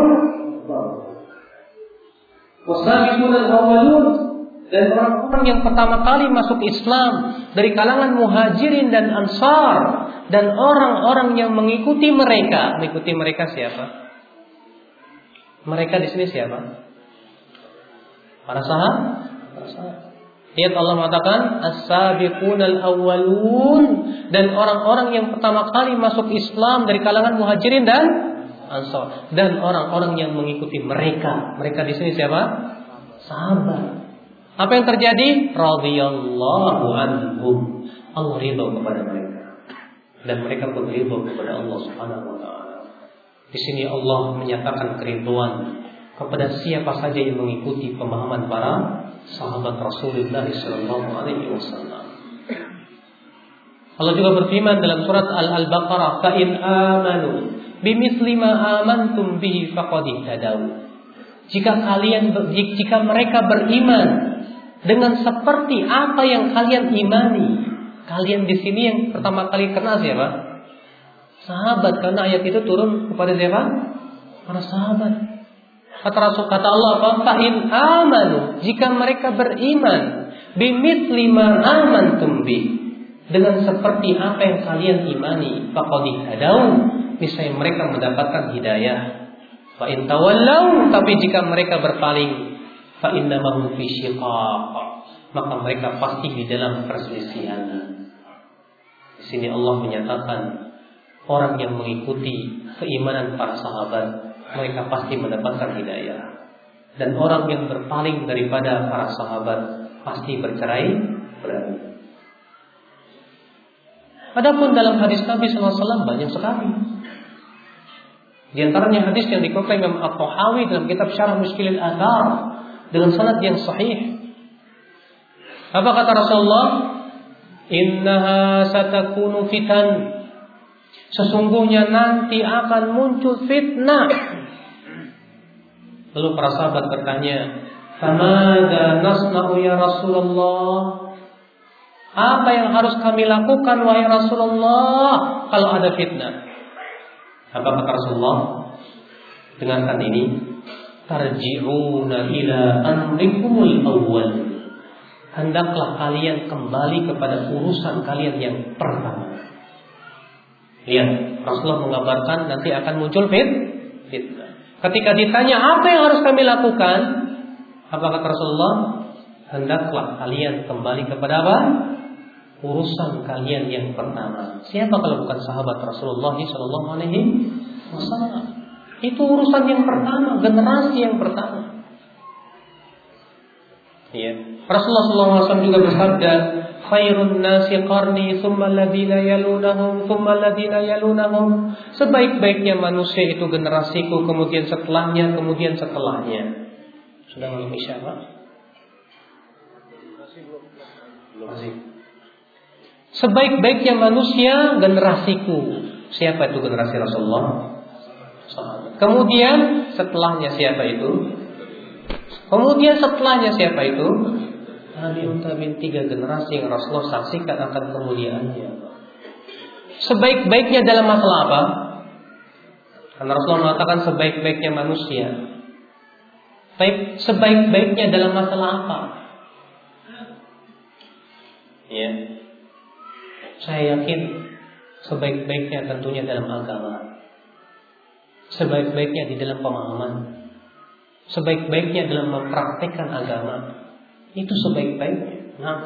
Was-sabiqun al-awwalun, dan orang-orang yang pertama kali masuk Islam dari kalangan muhajirin dan ansar, dan orang-orang yang mengikuti mereka. Mengikuti mereka siapa? Mereka di sini siapa? Para sahabat. Lihat Allah mengatakan as-sabiqunal awwalun, dan orang-orang yang pertama kali masuk Islam dari kalangan muhajirin dan ansar, dan orang-orang yang mengikuti mereka. Mereka di sini siapa? Sahabat. Apa yang terjadi? Radhiyallahu anhum. Allah ridho kepada mereka, dan mereka pun ridho kepada Allah Subhanahu wa taala. Di sini Allah menyatakan keridhaan kepada siapa saja yang mengikuti pemahaman para sahabat Rasulullah sallallahu alaihi wasallam. Allah juga berfirman dalam surat Al-Baqarah, "Fa in amanu bimithli ma amantum bihi faqad ihtadaw." Jika mereka beriman dengan seperti apa yang kalian imani. Kalian di sini yang pertama kali kena siapa? Sahabat, karena ayat itu turun kepada siapa? Para sahabat. Kata Allah apa? Fa in amanu, jika mereka beriman bimithli ma amantum bi, dengan seperti apa yang kalian imani, faqad ihtadaw, niscaya mereka mendapatkan hidayah. Fa in tawallaw, tapi jika mereka berpaling, fa innamahum fi shiqaq, maka mereka pasti di dalam perselisihan. Di sini Allah menyatakan orang yang mengikuti keimanan para sahabat, mereka pasti mendapatkan hidayah, dan orang yang berpaling daripada para sahabat pasti bercerai-berai. Adapun dalam hadis Nabi SAW banyak sekali. Di antaranya hadis yang dikeluarkan Imam At-Tahawi dalam kitab Syarah Mushkilil Athar dengan sanad yang sahih. Apa kata Rasulullah? Innaha satakunu fitan. Sesungguhnya nanti akan muncul fitnah. Lalu para sahabat bertanya, "Famada nasna'u ya Rasulullah?" Apa yang harus kami lakukan wahai Rasulullah kalau ada fitnah? Apa kata Rasulullah? Dengarkan ini. Tarji'una ila amrikumul awwal. Hendaklah kalian kembali kepada urusan kalian yang pertama. Lihat, Rasulullah mengabarkan nanti akan muncul fitnah. Ketika ditanya apa yang harus kami lakukan, apa kata Rasulullah? Hendaklah kalian kembali kepada apa? Urusan kalian yang pertama. Siapa kalau bukan sahabat Rasulullah sallallahu alaihi wasallam? Itu urusan yang pertama, generasi yang pertama. Ya. Rasulullah sallallahu alaihi wasallam juga bersabda, "Khairun nasi qarni, tsumma alladziina yalunahum, tsumma alladziina yalunahum." Sebaik-baiknya manusia itu generasiku, kemudian setelahnya, kemudian setelahnya. Sudah malam Isya, Pak? Belum. Sebaik-baiknya manusia generasiku. Siapa itu generasi Rasulullah? Sahabat. Kemudian setelahnya siapa itu? Kemudian setelahnya siapa itu? Tabi'un tabi'in, 3 generasi yang Rasulullah saksikan akan kemuliaannya. Sebaik-baiknya dalam masalah apa? Karena Rasulullah mengatakan sebaik-baiknya manusia. Baik, sebaik-baiknya dalam masalah apa? Ya. Saya yakin sebaik-baiknya tentunya dalam agama. Sebaik-baiknya di dalam pemahaman. Sebaik-baiknya dalam mempraktekkan agama. Itu sebaik-baiknya. Nah.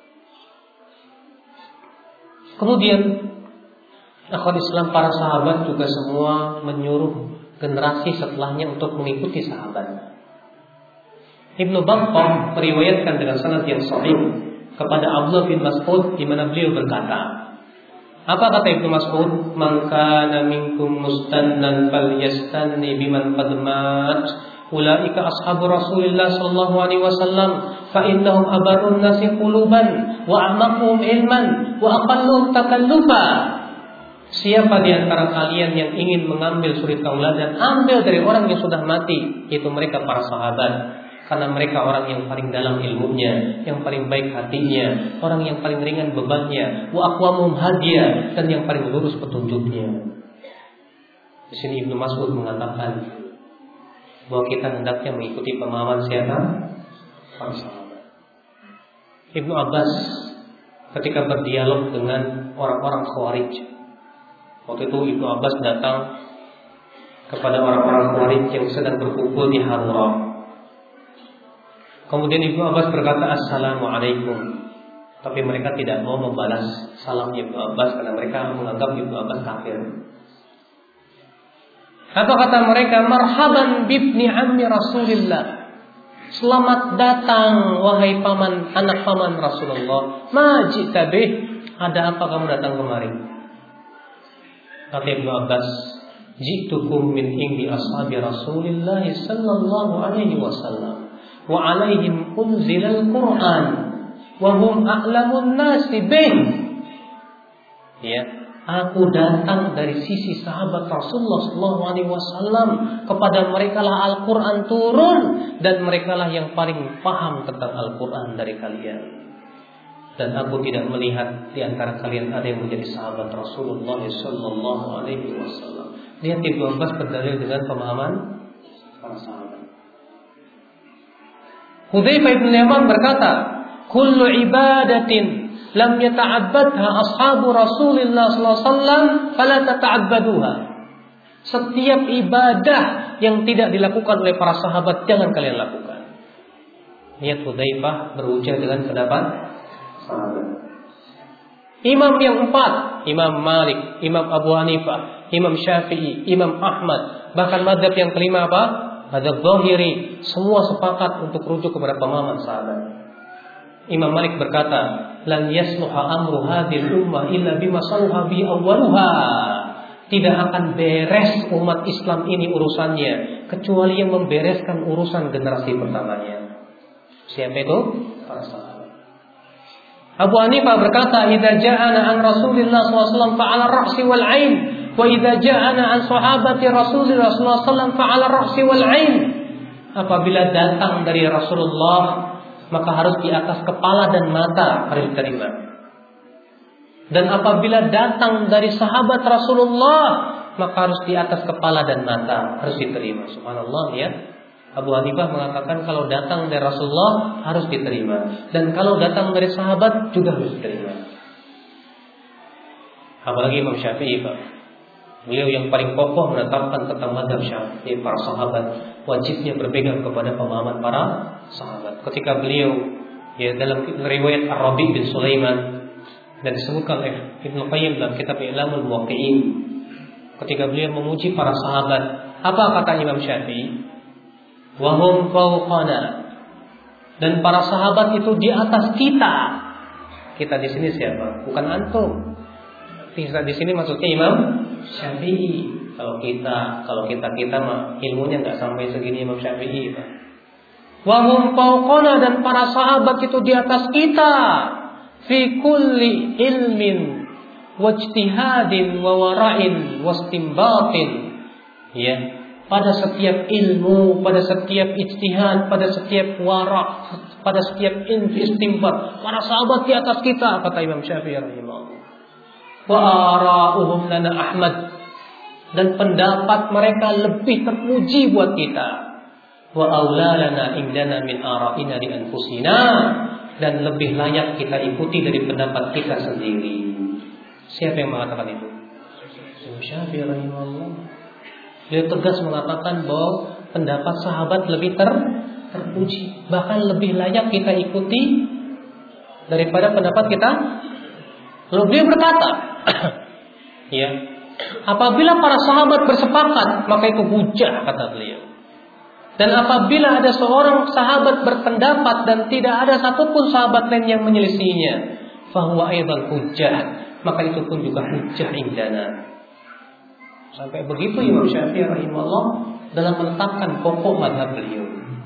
Kemudian akhwat Islam, para sahabat juga semua menyuruh generasi setelahnya untuk mengikuti sahabat. Ibnu Battah meriwayatkan dengan sanad yang sahih kepada Abdullah bin Mas'ud, di mana beliau berkata, apa kata Ibnu Mas'ud? "Man kana minkum mustannan falyastanni biman qad mat, Ulaika ashabu Rasulillah sallallahu alaihi wasallam fa innahum abarrun nasi quluban wa a'maquhum ilman wa aqalluhum takallufa. Siapa di antara kalian yang ingin mengambil suri tauladan, ambil dari orang yang sudah mati, yaitu mereka para sahabat. Karena mereka orang yang paling dalam ilmunya, yang paling baik hatinya, orang yang paling ringan bebannya, wa aqwamuhum hadiya, dan yang paling lurus petunjuknya. Di sini Ibnu Mas'ud mengatakan bahwa kita hendaknya mengikuti pemahaman siapa? Para sahabat. Ibnu Abbas ketika berdialog dengan orang-orang Khawarij, waktu itu Ibnu Abbas datang kepada orang-orang Khawarij yang sedang berkumpul di Harra. Kemudian Ibnu Abbas berkata Assalamualaikum, tapi mereka tidak mau membalas salam Ibnu Abbas karena mereka menganggap Ibnu Abbas kafir. Apa kata mereka? Marhaban bibni ammi Rasulillah. Selamat datang wahai paman, anak paman Rasulullah. Ma ji'ta bih? Ada apa kamu datang kemari? Kata Ibnu Abbas, ji'tukum min indi ashabi Rasulillah sallallahu alaihi wasallam wa alaihim unzilal Qur'an wa hum a'lamun nasi bih. Ya, aku datang dari sisi sahabat Rasulullah sallallahu alaihi wasallam, kepada merekalah Al-Qur'an turun dan merekalah yang paling paham tentang Al-Qur'an dari kalian. Dan aku tidak melihat di antara kalian ada yang menjadi sahabat Rasulullah sallallahu alaihi wasallam. Lihat Ibnu Abbas berdalil dengan pemahaman para sahabat. Hudzaifah bin Yaman berkata, "Kullu ibadatin lam yata'abbadha ashabu Rasulillah sallallahu alaihi wasallam fala tata'abbaduha." Setiap ibadah yang tidak dilakukan oleh para sahabat jangan kalian lakukan. Lihat Hudzaifah berujar dengan pendapat sahabat. Imam yang empat, Imam Malik, Imam Abu Hanifah, Imam Syafi'i, Imam Ahmad, bahkan mazhab yang kelima apa? Mazhab Zahiri, semua sepakat untuk rujuk kepada pemahaman sahabat. Imam Malik berkata, "Lan yasluha amru hadhil ummah illa bima saluha bi awwaluha." Tidak akan beres umat Islam ini urusannya kecuali yang membereskan urusan generasi pertamanya. Siapa itu? Para sahabat. Abu Hanifah berkata, "Idza ja'ana an Rasulillah sallallahu alaihi wasallam fa'ala ar-ra'si wal 'ain, wa idza ja'ana an sahabati Rasulillah sallallahu alaihi wasallam fa'ala ar-ra'si wal 'ain." Apabila datang dari Rasulullah, maka harus di atas kepala dan mata harus diterima. Dan apabila datang dari sahabat Rasulullah, maka harus di atas kepala dan mata harus diterima. Subhanallah ya. Abu Hanifah mengatakan kalau datang dari Rasulullah harus diterima, dan kalau datang dari sahabat juga harus diterima. Apalagi Imam Syafi'i, Pak. Beliau yang paling kokoh menetapkan tentang mazhab Syafi'i, para sahabat wajibnya berpegang kepada pemahaman para sahabat. Ketika beliau ya dalam riwayat Ar-Rabi' bin Sulaiman dan disebutkan oleh Ibnu Qayyim dalam kitab I'lamul Muwaqqi'in, ketika beliau memuji para sahabat, apa kata Imam Syafi'i? Wa hum fawqana, dan para sahabat itu di atas kita. Kita di sini siapa? Bukan antum. Kita di sini maksudnya Imam Syafi'i. Kalau kita mah ilmunya nggak sampai segini Imam Syafi'i. Wa hum fawqana, dan para sahabat itu di atas kita. Fi kulli ilmin wajtihadin wa wara'in wastimbatin. Ya, pada setiap ilmu, pada setiap ijtihad, pada setiap wara', pada setiap istimbat, para sahabat di atas kita, kata Imam Syafi'i rahimahullah. Wa ara'uhum lana Ahmad, dan pendapat mereka lebih terpuji buat kita. Wa aula lana indana min ara'ina li anfusina, dan lebih layak kita ikuti dari pendapat kita sendiri. Siapa yang mengatakan itu? Imam Syafi'i rahimahullah. Dia tegas mengatakan bahwa pendapat sahabat lebih terpuji, bahkan lebih layak kita ikuti daripada pendapat kita. Lalu beliau berkata, ya, apabila para sahabat bersepakat, maka itu hujah, kata beliau. Dan apabila ada seorang sahabat berpendapat dan tidak ada satupun sahabat lain yang menyelisihinya, fahuwa aidan hujjah, maka itu pun juga hujjah indana. Sampai begitu Imam Syafi'i rahimahullah dalam menetapkan pokok mazhab beliau.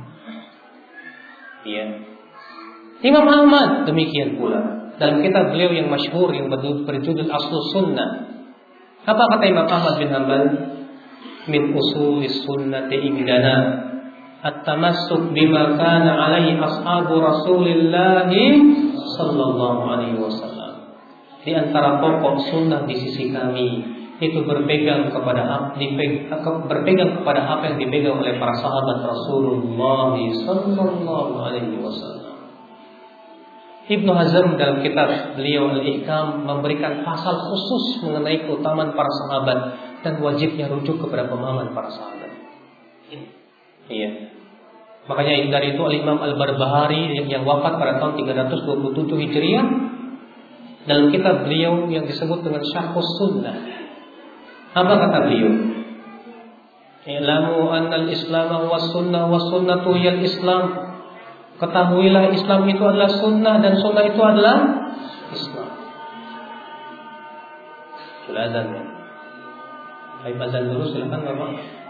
Iya. Imam Ahmad demikian pula dalam kitab beliau yang masyhur yang berjudul Aslus Sunnah. Apa kata Imam Ahmad bin Hanbal? Min usulis sunnati indana at-tamassuk bima kana alaihi ashabu Rasulillah sallallahu alaihi wasallam. Di antara pokok sunnah di sisi kami itu berpegang kepada apa yang dipegang oleh para sahabat Rasulullah sallallahu alaihi wasallam. Ibnu Hazm dalam kitab beliau Al-Ihkam memberikan pasal khusus mengenai keutamaan para sahabat dan wajibnya rujuk kepada pemahaman para sahabat. Iya. Makanya dari itu Al-Imam Al-Barbahari yang wafat pada tahun 327 Hijriah dalam kitab beliau yang disebut dengan Syarhus Sunnah. Apa kata beliau? I'lamu annal Islam huwa sunnah wa sunnatu hiyal Islam. Ketahuilah Islam itu adalah sunnah dan sunnah itu adalah Islam. Sudah azan ya? Baik, azan dulu silakan Bapak.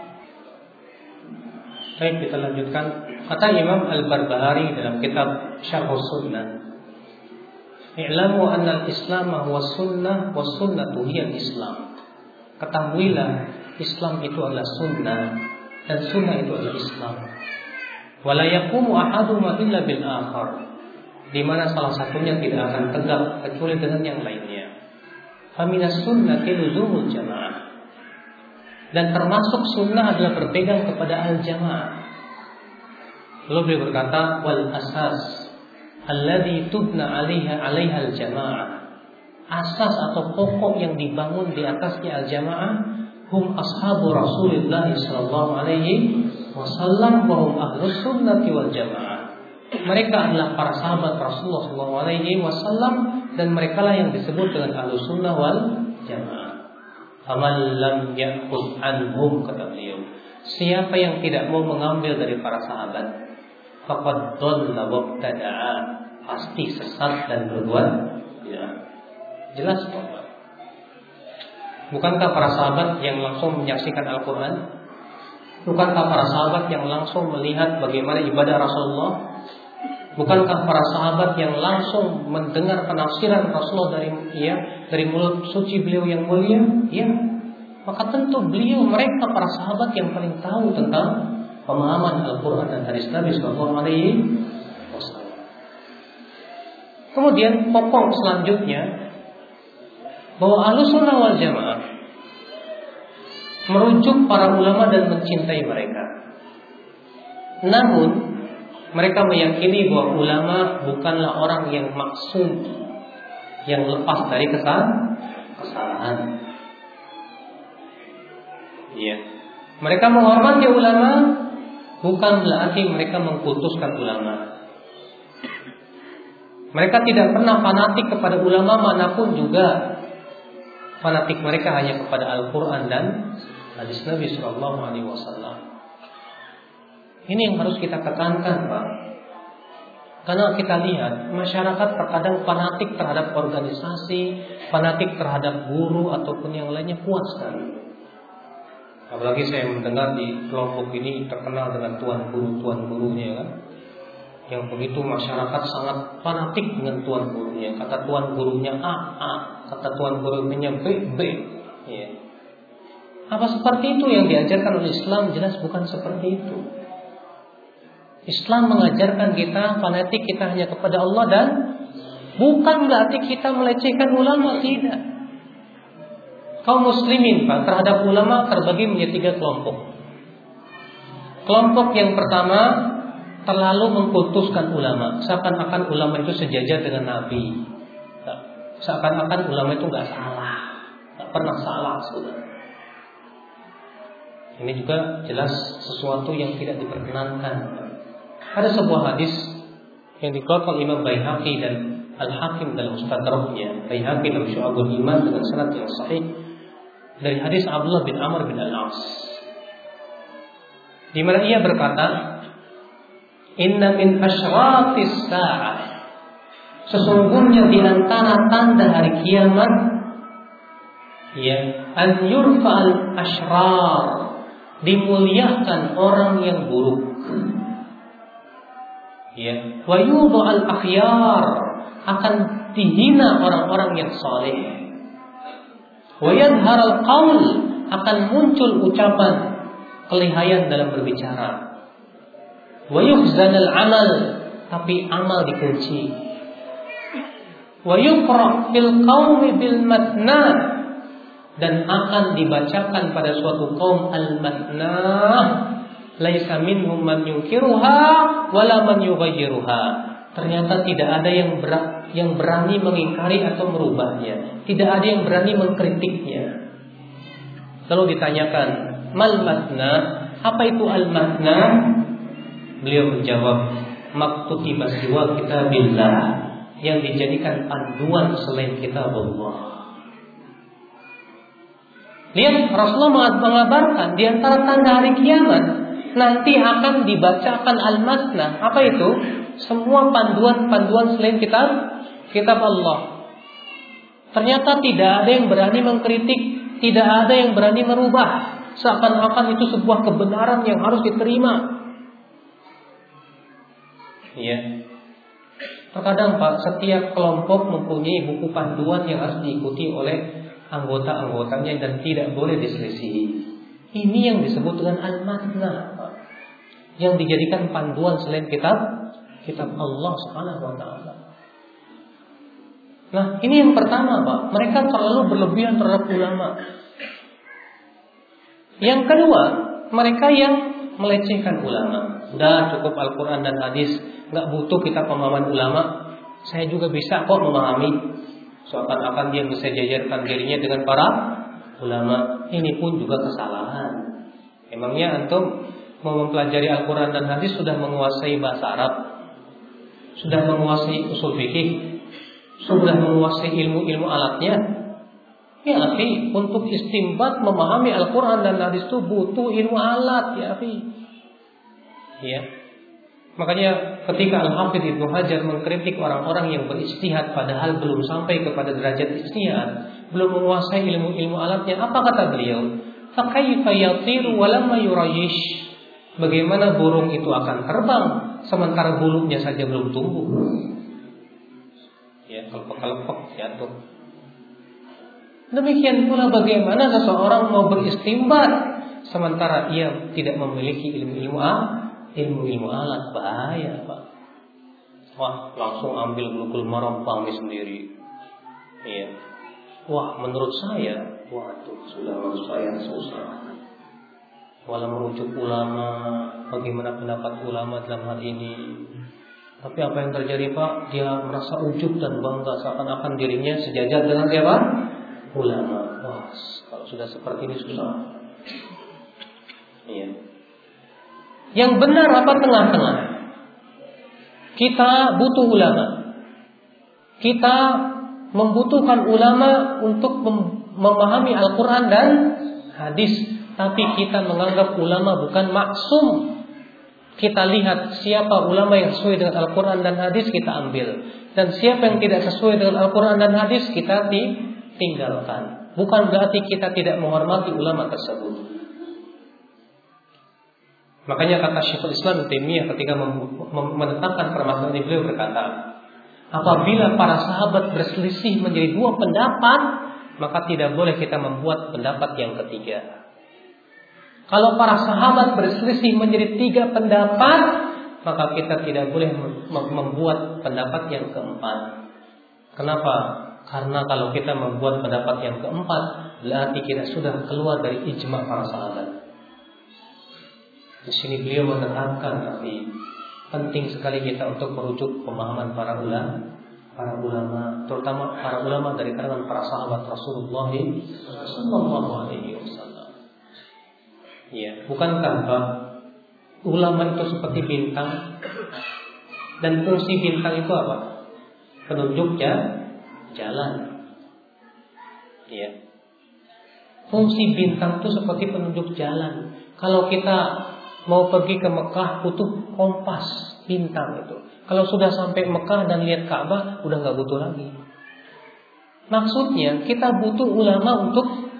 Baik, kita lanjutkan. Kata Imam Al-Barbahari dalam kitab Syarhus Sunnah. I'lamu annal Islam huwa sunnah wa sunnatu hiyal Islam. Ketahuilah Islam itu adalah sunnah dan sunnah itu adalah Islam. Wala yaqumu ahaduhuma illa bil akhar. Di mana salah satunya tidak akan tegak kecuali dengan yang lainnya. Fa minas sunnati luzumul jamaah. Dan termasuk sunnah adalah berpegang kepada al-jamaah. Lalu beliau berkata wal asas alladhi tubna 'alaiha al-jamaah. Asas atau pokok yang dibangun di atasnya al-jamaah hum ashabu Rasulullah sallallahu alaihi wasallam wa hum ahlus sunnati wal jamaah. Mereka adalah para sahabat Rasulullah sallallahu alaihi wasallam dan merekalah yang disebut dengan ahlus sunnah wal jamaah. Faman lam ya'khudh anhum, kata beliau, siapa yang tidak mau mengambil dari para sahabat faqad dhalla wa ibtada'a, pasti sesat dan berbuat ya. Jelas Bapak. Bukankah para sahabat yang langsung menyaksikan Al-Quran? Bukankah para sahabat yang langsung melihat bagaimana ibadah Rasulullah? Bukankah para sahabat yang langsung mendengar penafsiran Rasulullah dari mulut suci beliau yang mulia? Ya. Maka tentu mereka para sahabat yang paling tahu tentang pemahaman Al-Quran dan hadis Nabi sallallahu alaihi wasallam. Kemudian pokok selanjutnya bahwa Ahlus Sunnah wal Jamaah merujuk para ulama dan mencintai mereka. Namun mereka meyakini bahwa ulama bukanlah orang yang maksum, yang lepas dari kesalahan. Iya. Mereka menghormati ulama bukan berarti mereka mengkultuskan ulama. Mereka tidak pernah fanatik kepada ulama manapun juga. Fanatik mereka hanya kepada Al-Quran dan hadis Nabi sallallahu alaihi wasallam. Ini yang harus kita tekankan, Pak. Karena kita lihat masyarakat terkadang fanatik terhadap organisasi, fanatik terhadap guru ataupun yang lainnya kuat sekali. Apalagi saya mendengar di kelompok ini terkenal dengan tuan gurunya kan. Yang begitu masyarakat sangat fanatik dengan tuan gurunya. Kata tuan gurunya A, kata tuan gurunya B. Ya. Apa seperti itu yang diajarkan oleh Islam? Jelas bukan seperti itu. Islam mengajarkan kita fanatik kita hanya kepada Allah dan bukan berarti kita melecehkan ulama, tidak. Kaum muslimin Pak terhadap ulama terbagi menjadi 3 kelompok. Kelompok yang pertama terlalu mengkultuskan ulama, seakan-akan ulama itu sejajar dengan Nabi, seakan-akan ulama itu nggak salah, nggak pernah salah, saudara. Ini juga jelas sesuatu yang tidak diperkenankan. Ada sebuah hadis yang dikeluarkan Imam Baihaqi dan Al-Hakim dalam Mustadraknya, Baihaqi dalam Syu'abul Iman dengan sanad yang sahih dari hadis Abdullah bin Amr bin Al-As, di mana ia berkata, inna min asyratis sa'ah, sesungguhnya di antara tanda hari kiamat Ya, an yurfa'al asyrar, dimuliakan orang yang buruk. Ya, wa yudha'al akhyar, akan dihina orang-orang yang saleh. Wa yadhharal qaul, akan muncul ucapan kelihayan dalam berbicara. Wa yukhzanal amal, tapi amal dikunci. Wa yuqra fil qaumi bil matna, dan akan dibacakan pada suatu kaum al-matnah, laisa minhum man yunkiruha wala man yughayyiruha. Ternyata tidak ada yang berani mengingkari atau merubahnya, tidak ada yang berani mengkritiknya. Lalu ditanyakan, mal matna, apa itu al-matna? Beliau menjawab, maktuba siwa kitabillah, yang dijadikan panduan selain kitab Allah. Lihat, Rasulullah mengabarkan di antara tanda hari kiamat nanti akan dibacakan al-matna. Apa itu? Semua panduan-panduan selain kitab Allah. Ternyata tidak ada yang berani mengkritik, tidak ada yang berani merubah. Seakan-akan itu sebuah kebenaran yang harus diterima. Ya. Terkadang Pak, setiap kelompok mempunyai buku panduan yang harus diikuti oleh anggota-anggotanya dan tidak boleh diselisihi. Ini yang disebut dengan al-matna, yang dijadikan panduan selain kitab Allah Subhanahu wa taala. Nah, ini yang pertama, Pak. Mereka terlalu berlebihan terhadap ulama. Yang kedua, mereka yang melecehkan ulama. Sudah cukup Al-Qur'an dan hadis, enggak butuh kita pemahaman ulama. Saya juga bisa kok memahami. Seakan-akan dia bisa jajarkan dirinya dengan para ulama. Ini pun juga kesalahan. Emangnya antum mau mempelajari Al-Quran dan hadis sudah menguasai bahasa Arab, sudah menguasai usul fikih, sudah menguasai ilmu-ilmu alatnya? Ya akhi, untuk istinbat memahami Al-Quran dan hadis itu butuh ilmu alat, ya akhi. Ya. Makanya ketika Al-Hafidz Ibnu Hajar mengkritik orang-orang yang berijtihad padahal belum sampai kepada derajat ijtihad, belum menguasai ilmu-ilmu alatnya, apa kata beliau? Fa kaifa yatiru wa lam yurayish? Bagaimana burung itu akan terbang sementara bulunya saja belum tumbuh? Ya, kelepek-kelepek jatuh. Demikian pula bagaimana seseorang mau beristimbat sementara ia tidak memiliki ilmu-ilmu alat. Bahaya, Pak. Wah, langsung ambil Bulughul Maram pahami sendiri. Iya. Wah, menurut saya, waduh, sudah menurut saya susah. Walau merujuk ulama, bagaimana pendapat ulama dalam hal ini. Tapi apa yang terjadi, Pak? Dia merasa ujub dan bangga seakan-akan dirinya sejajar dengan siapa? Ulama. Wah, kalau sudah seperti ini susah. Iya. Yang benar apa tengah-tengah? Kita butuh ulama. Kita membutuhkan ulama untuk memahami Al-Quran dan hadis. Tapi kita menganggap ulama bukan maksum. Kita lihat siapa ulama yang sesuai dengan Al-Quran dan hadis, kita ambil. Dan siapa yang tidak sesuai dengan Al-Quran dan hadis, kita tinggalkan. Bukan berarti kita tidak menghormati ulama tersebut. Makanya kata Syekhul Islam Taimiyah ketika menetapkan permasalahan ini, beliau berkata, apabila para sahabat berselisih menjadi dua pendapat, maka tidak boleh kita membuat pendapat yang ketiga. Kalau para sahabat berselisih menjadi tiga pendapat, maka kita tidak boleh membuat pendapat yang keempat. Kenapa? Karena kalau kita membuat pendapat yang keempat, berarti kita sudah keluar dari ijma' para sahabat. Di sini beliau menerangkan, tapi penting sekali kita untuk merujuk pemahaman para ulama, terutama para ulama dari kalangan para sahabat Rasulullah sallallahu alaihi wasallam. Ya, bukankah Pak, ulama itu seperti bintang, dan fungsi bintang itu apa? Penunjuknya jalan. Ya. Fungsi bintang itu seperti penunjuk jalan. Kalau kita mau pergi ke Mekah butuh kompas bintang itu. Kalau sudah sampai Mekah dan lihat Ka'bah, udah nggak butuh lagi. Maksudnya kita butuh ulama untuk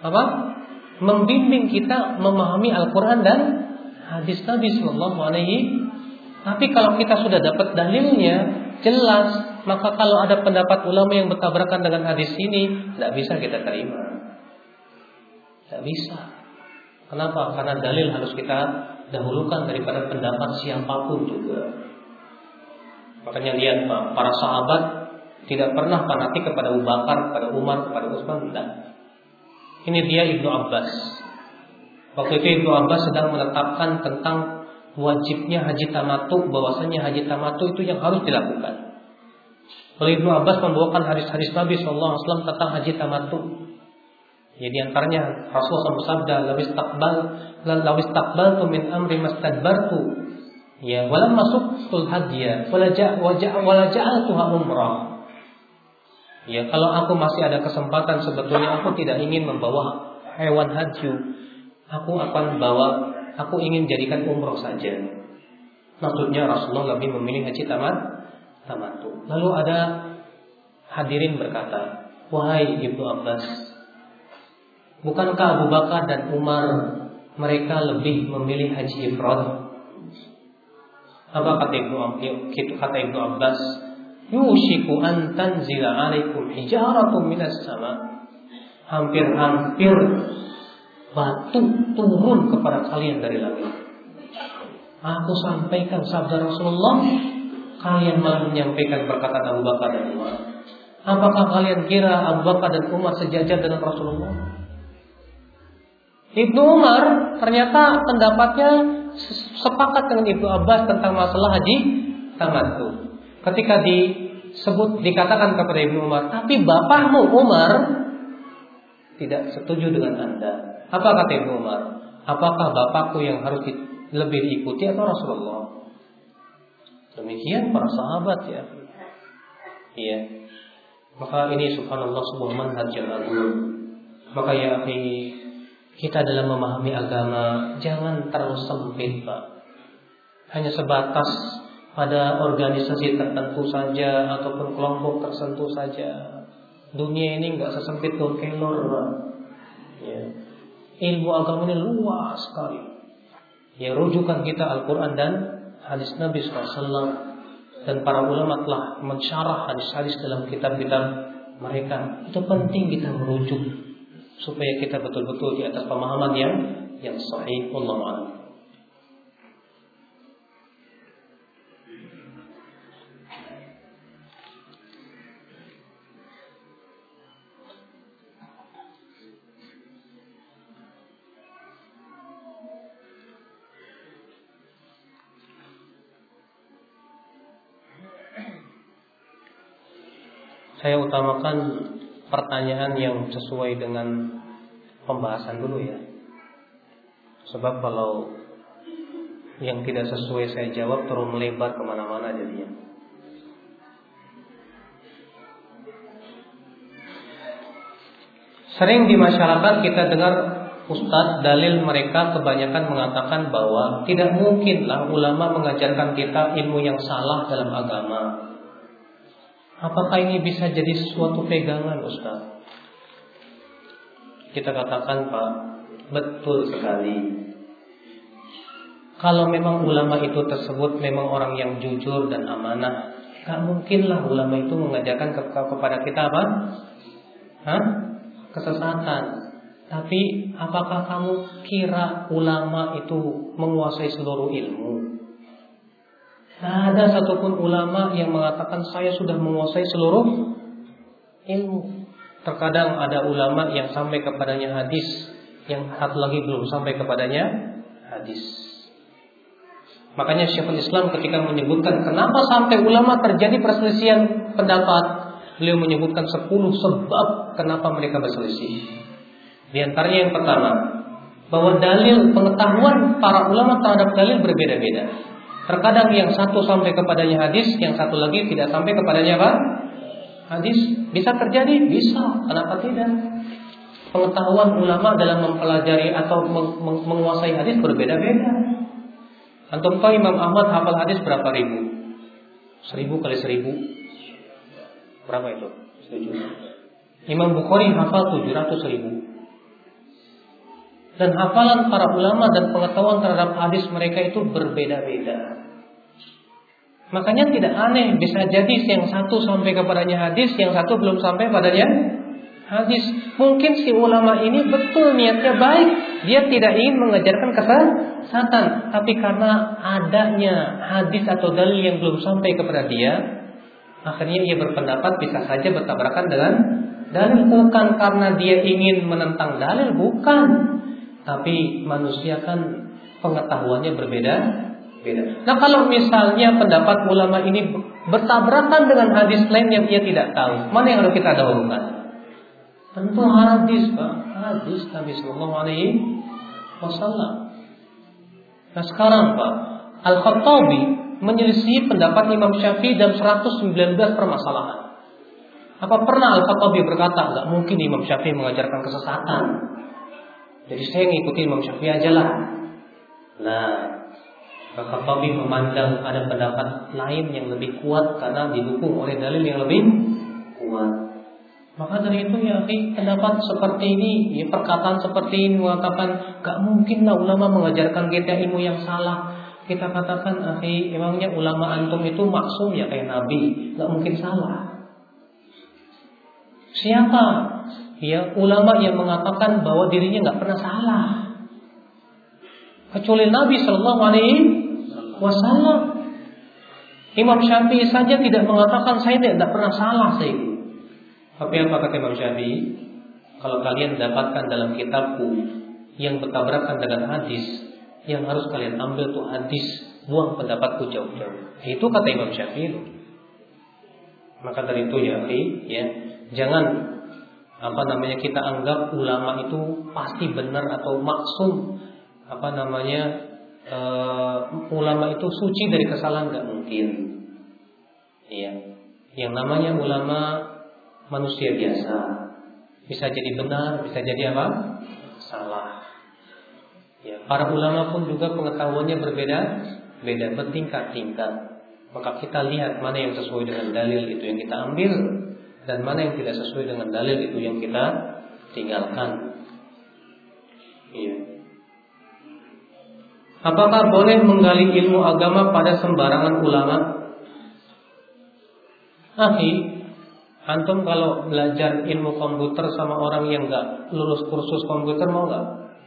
apa? Membimbing kita memahami Al-Quran dan hadis Nabi Sallallahu Alaihi. Tapi kalau kita sudah dapat dalilnya jelas, maka kalau ada pendapat ulama yang bertabrakan dengan hadis ini, tidak bisa kita terima. Tidak bisa. Kenapa? Karena dalil harus kita dahulukan daripada pendapat siapapun juga. Makanya lihat Pak, para sahabat tidak pernah fanatik kepada Abu Bakar, kepada Umar, kepada Utsman, tidak. Ini dia Ibnu Abbas. Waktu itu Ibnu Abbas sedang menetapkan tentang wajibnya haji tamattu, bahwasanya haji tamattu itu yang harus dilakukan. Lalu Ibnu Abbas membawakan hadis-hadis Nabi SAW tentang haji tamattu. Jadi antaranya Rasulullah bersabda, "Lawis taqbaltu min amri mastadbartu." Ya, walam masukul hadiya, wala ja'altuha umrah. Ya, kalau aku masih ada kesempatan, sebetulnya aku tidak ingin membawa hewan haji. Aku ingin jadikan umroh saja. Maksudnya Rasulullah lebih memilih haji tamattu. Lalu ada hadirin berkata, "Wahai Ibnu Abbas, bukankah Abu Bakar dan Umar mereka lebih memilih haji ifrad?" Apa kata Ibnu Abbas? "Yushiku an tanzila alaikum hijaratun minas sama." Hampir-hampir batu turun kepada kalian dari langit. Aku sampaikan sabda Rasulullah, kalian malah menyampaikan perkataan Abu Bakar dan Umar. Apakah kalian kira Abu Bakar dan Umar sejajar dengan Rasulullah? Ibnu Umar ternyata pendapatnya sepakat dengan Ibnu Abbas tentang masalah haji tamattu. Ketika dikatakan kepada Ibnu Umar, "Tapi bapakmu Umar tidak setuju dengan Anda." Apa kata Ibnu Umar? "Apakah bapakku yang harus lebih diikuti atau Rasulullah?" Demikian para sahabat ya. Iya. Maka ini subhanallah sebuah manhaj yang agung. Maka ya akhi, kita dalam memahami agama jangan terlalu sempit, Pak. Hanya sebatas pada organisasi tertentu saja ataupun kelompok tertentu saja. Dunia ini enggak sesempit daun kelor, Pak. Ya. Ilmu agama ini luas sekali. Ya, rujukan kita Al-Quran dan hadis Nabi SAW. Dan para ulama telah mensyarah hadis-hadis dalam kitab-kitab mereka. Itu penting kita merujuk supaya kita betul-betul di atas pemahaman yang sahih. Wallahu a'lam. Saya utamakan pertanyaan yang sesuai dengan pembahasan dulu ya. Sebab kalau yang tidak sesuai saya jawab terus melebar kemana-mana jadinya. Sering di masyarakat kita dengar Ustadz, dalil mereka kebanyakan mengatakan bahwa tidak mungkinlah ulama mengajarkan kita ilmu yang salah dalam agama. Apakah ini bisa jadi suatu pegangan, Ustaz? Kita katakan, Pak, betul sekali. Kalau memang ulama itu tersebut memang orang yang jujur dan amanah, gak mungkinlah ulama itu mengajarkan kepada kita apa? Kesesatan. Tapi apakah kamu kira ulama itu menguasai seluruh ilmu? Tidak ada satupun ulama yang mengatakan saya sudah menguasai seluruh ilmu. Terkadang ada ulama yang sampai kepadanya hadis, yang satu lagi belum sampai kepadanya hadis. Makanya Syekhul Islam ketika menyebutkan kenapa sampai ulama terjadi perselisihan pendapat, beliau menyebutkan 10 sebab kenapa mereka berselisih. Di antaranya yang pertama, bahwa dalil pengetahuan para ulama terhadap dalil berbeda-beda. Terkadang yang satu sampai kepadanya hadis, yang satu lagi tidak sampai kepadanya apa? Hadis. Bisa terjadi? Bisa. Kenapa tidak? Pengetahuan ulama dalam mempelajari atau menguasai hadis berbeda-beda. Antum tahu Imam Ahmad hafal hadis berapa ribu? 1000 kali 1000 berapa itu? 7. Imam Bukhari hafal 700.000. Dan hafalan para ulama dan pengetahuan terhadap hadis mereka itu berbeda-beda. Makanya tidak aneh, bisa jadi yang satu sampai kepadanya hadis, yang satu belum sampai padanya hadis. Mungkin si ulama ini betul niatnya baik, dia tidak ingin mengajarkan kesesatan, tapi karena adanya hadis atau dalil yang belum sampai kepada dia, akhirnya ia berpendapat bisa saja bertabrakan dengan dalil. Bukan karena dia ingin menentang dalil, bukan. Tapi manusia kan pengetahuannya berbeda-beda. Nah, kalau misalnya pendapat ulama ini bertabrakan dengan hadis lain yang ia tidak tahu, mana yang harus kita dahulukan? Tentu hadis, Pak. Hadis Nabi Sallallahu Alaihi Wasallam. Nah sekarang, Pak, Al-Khattabi menyelisih pendapat Imam Syafi'i dalam 119 permasalahan. Apa pernah Al-Khattabi berkata, enggak mungkin Imam Syafi'i mengajarkan kesesatan, jadi saya ngikutin Imam Syafi'i aja lah. Nah, Al-Khattabi memandang ada pendapat lain yang lebih kuat karena didukung oleh dalil yang lebih kuat. Maka dari itu ya, pendapat seperti ini, ya, perkataan seperti ini mengatakan gak mungkin lah ulama mengajarkan kita ilmu yang salah. Kita katakan, emangnya ulama antum itu maksum ya kayak Nabi, gak mungkin salah. Siapa? Ya, ulama yang mengatakan bahwa dirinya gak pernah salah, kecuali Nabi Sallallahu Alaihi Wasallam. Imam Syafi'i saja tidak mengatakan saya tidak pernah salah saya. Tapi apa kata Imam Syafi'i? Kalau kalian dapatkan dalam kitabku yang bertabrakan dengan hadis, yang harus kalian ambil tuh hadis, buang pendapatku jauh-jauh. Itu kata Imam Syafi'i. Maka dari itu ya, jangan kita anggap ulama itu pasti benar atau maksum. Ulama itu suci dari kesalahan, nggak mungkin. Iya. Yang namanya ulama manusia biasa, bisa jadi benar, bisa jadi apa? Salah. Ya, para ulama pun juga pengetahuannya berbeda-beda, bertingkat-tingkat. Maka kita lihat mana yang sesuai dengan dalil itu yang kita ambil, dan mana yang tidak sesuai dengan dalil itu yang kita tinggalkan. Iya. Apakah boleh menggali ilmu agama pada sembarangan ulama? Antum kalau belajar ilmu komputer sama orang yang nggak lulus kursus komputer, mau nggak?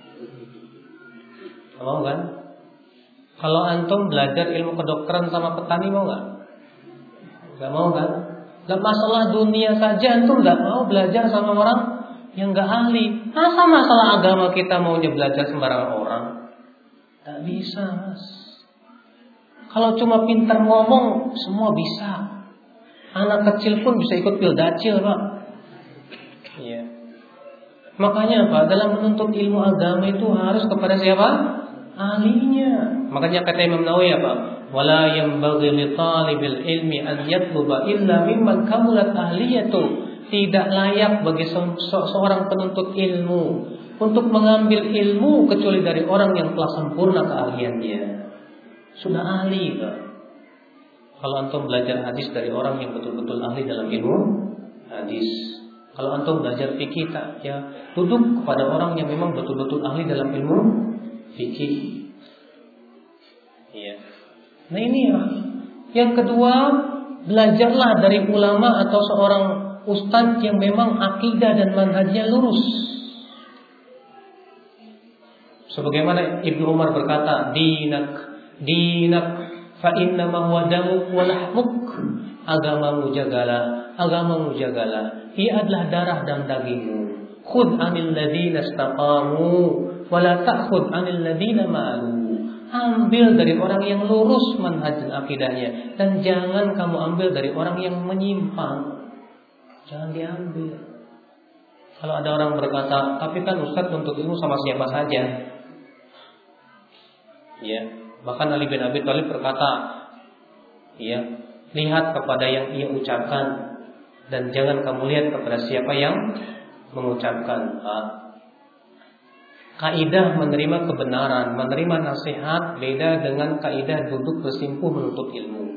Mau kan? Kalau antum belajar ilmu kedokteran sama petani, mau nggak? Nggak mau kan? Nah, masalah dunia saja antum nggak mau belajar sama orang yang nggak ahli. Masa masalah agama kita maunya belajar sembarangan orang? Tak bisa, Mas. Kalau cuma pintar ngomong, semua bisa. Anak kecil pun bisa ikut pildacil, Pak. Iya. Makanya Pak, dalam menuntut ilmu agama itu harus kepada siapa? Ahlinya. Makanya kata Imam Nawawi apa? Wala yanbaghi li talibil ilmi an yatluba illa mimman kamulat ahliyatu. Tidak layak bagi seorang penuntut ilmu untuk mengambil ilmu kecuali dari orang yang telah sempurna keahliannya. Sudah ahli, Pak. Kalau antum belajar hadis dari orang yang betul-betul ahli dalam ilmu hadis. Kalau antum belajar fikih, duduk kepada orang yang memang betul-betul ahli dalam ilmu fikih. Iya. Nah ini ya. Yang kedua, belajarlah dari ulama atau seorang ustadz yang memang akidah dan manhajnya lurus. Sebagaimana Ibnu Umar berkata, dinak fa inna ma huwa damuk wa lahmuk. Agamamu jagalah. Ia adalah darah dan dagingmu. Khudh 'anil ladzina istaqamu wa la ta'khudh 'anil ladzina ma'lu. Ambil dari orang yang lurus manhaj dan akidahnya, dan jangan kamu ambil dari orang yang menyimpang. Jangan diambil. Kalau ada orang berkata, tapi kan Ustaz untuk ilmu sama siapa saja. Ya, bahkan Ali bin Abi Thalib berkata, ya, lihat kepada yang ia ucapkan dan jangan kamu lihat kepada siapa yang mengucapkan. Kaidah menerima kebenaran, menerima nasihat beda dengan kaidah duduk bersimpuh menuntut ilmu.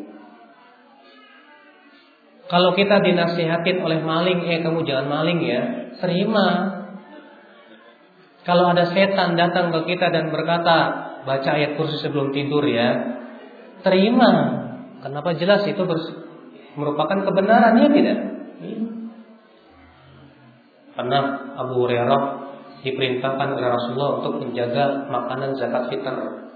Kalau kita dinasihatin oleh maling, kamu jangan maling ya, terima. Kalau ada setan datang ke kita dan berkata, baca ayat kursi sebelum tidur ya, terima. Kenapa? Jelas itu merupakan kebenaran, ya tidak? Pernah Abu Hurairah diperintahkan oleh Rasulullah untuk menjaga makanan zakat fitr.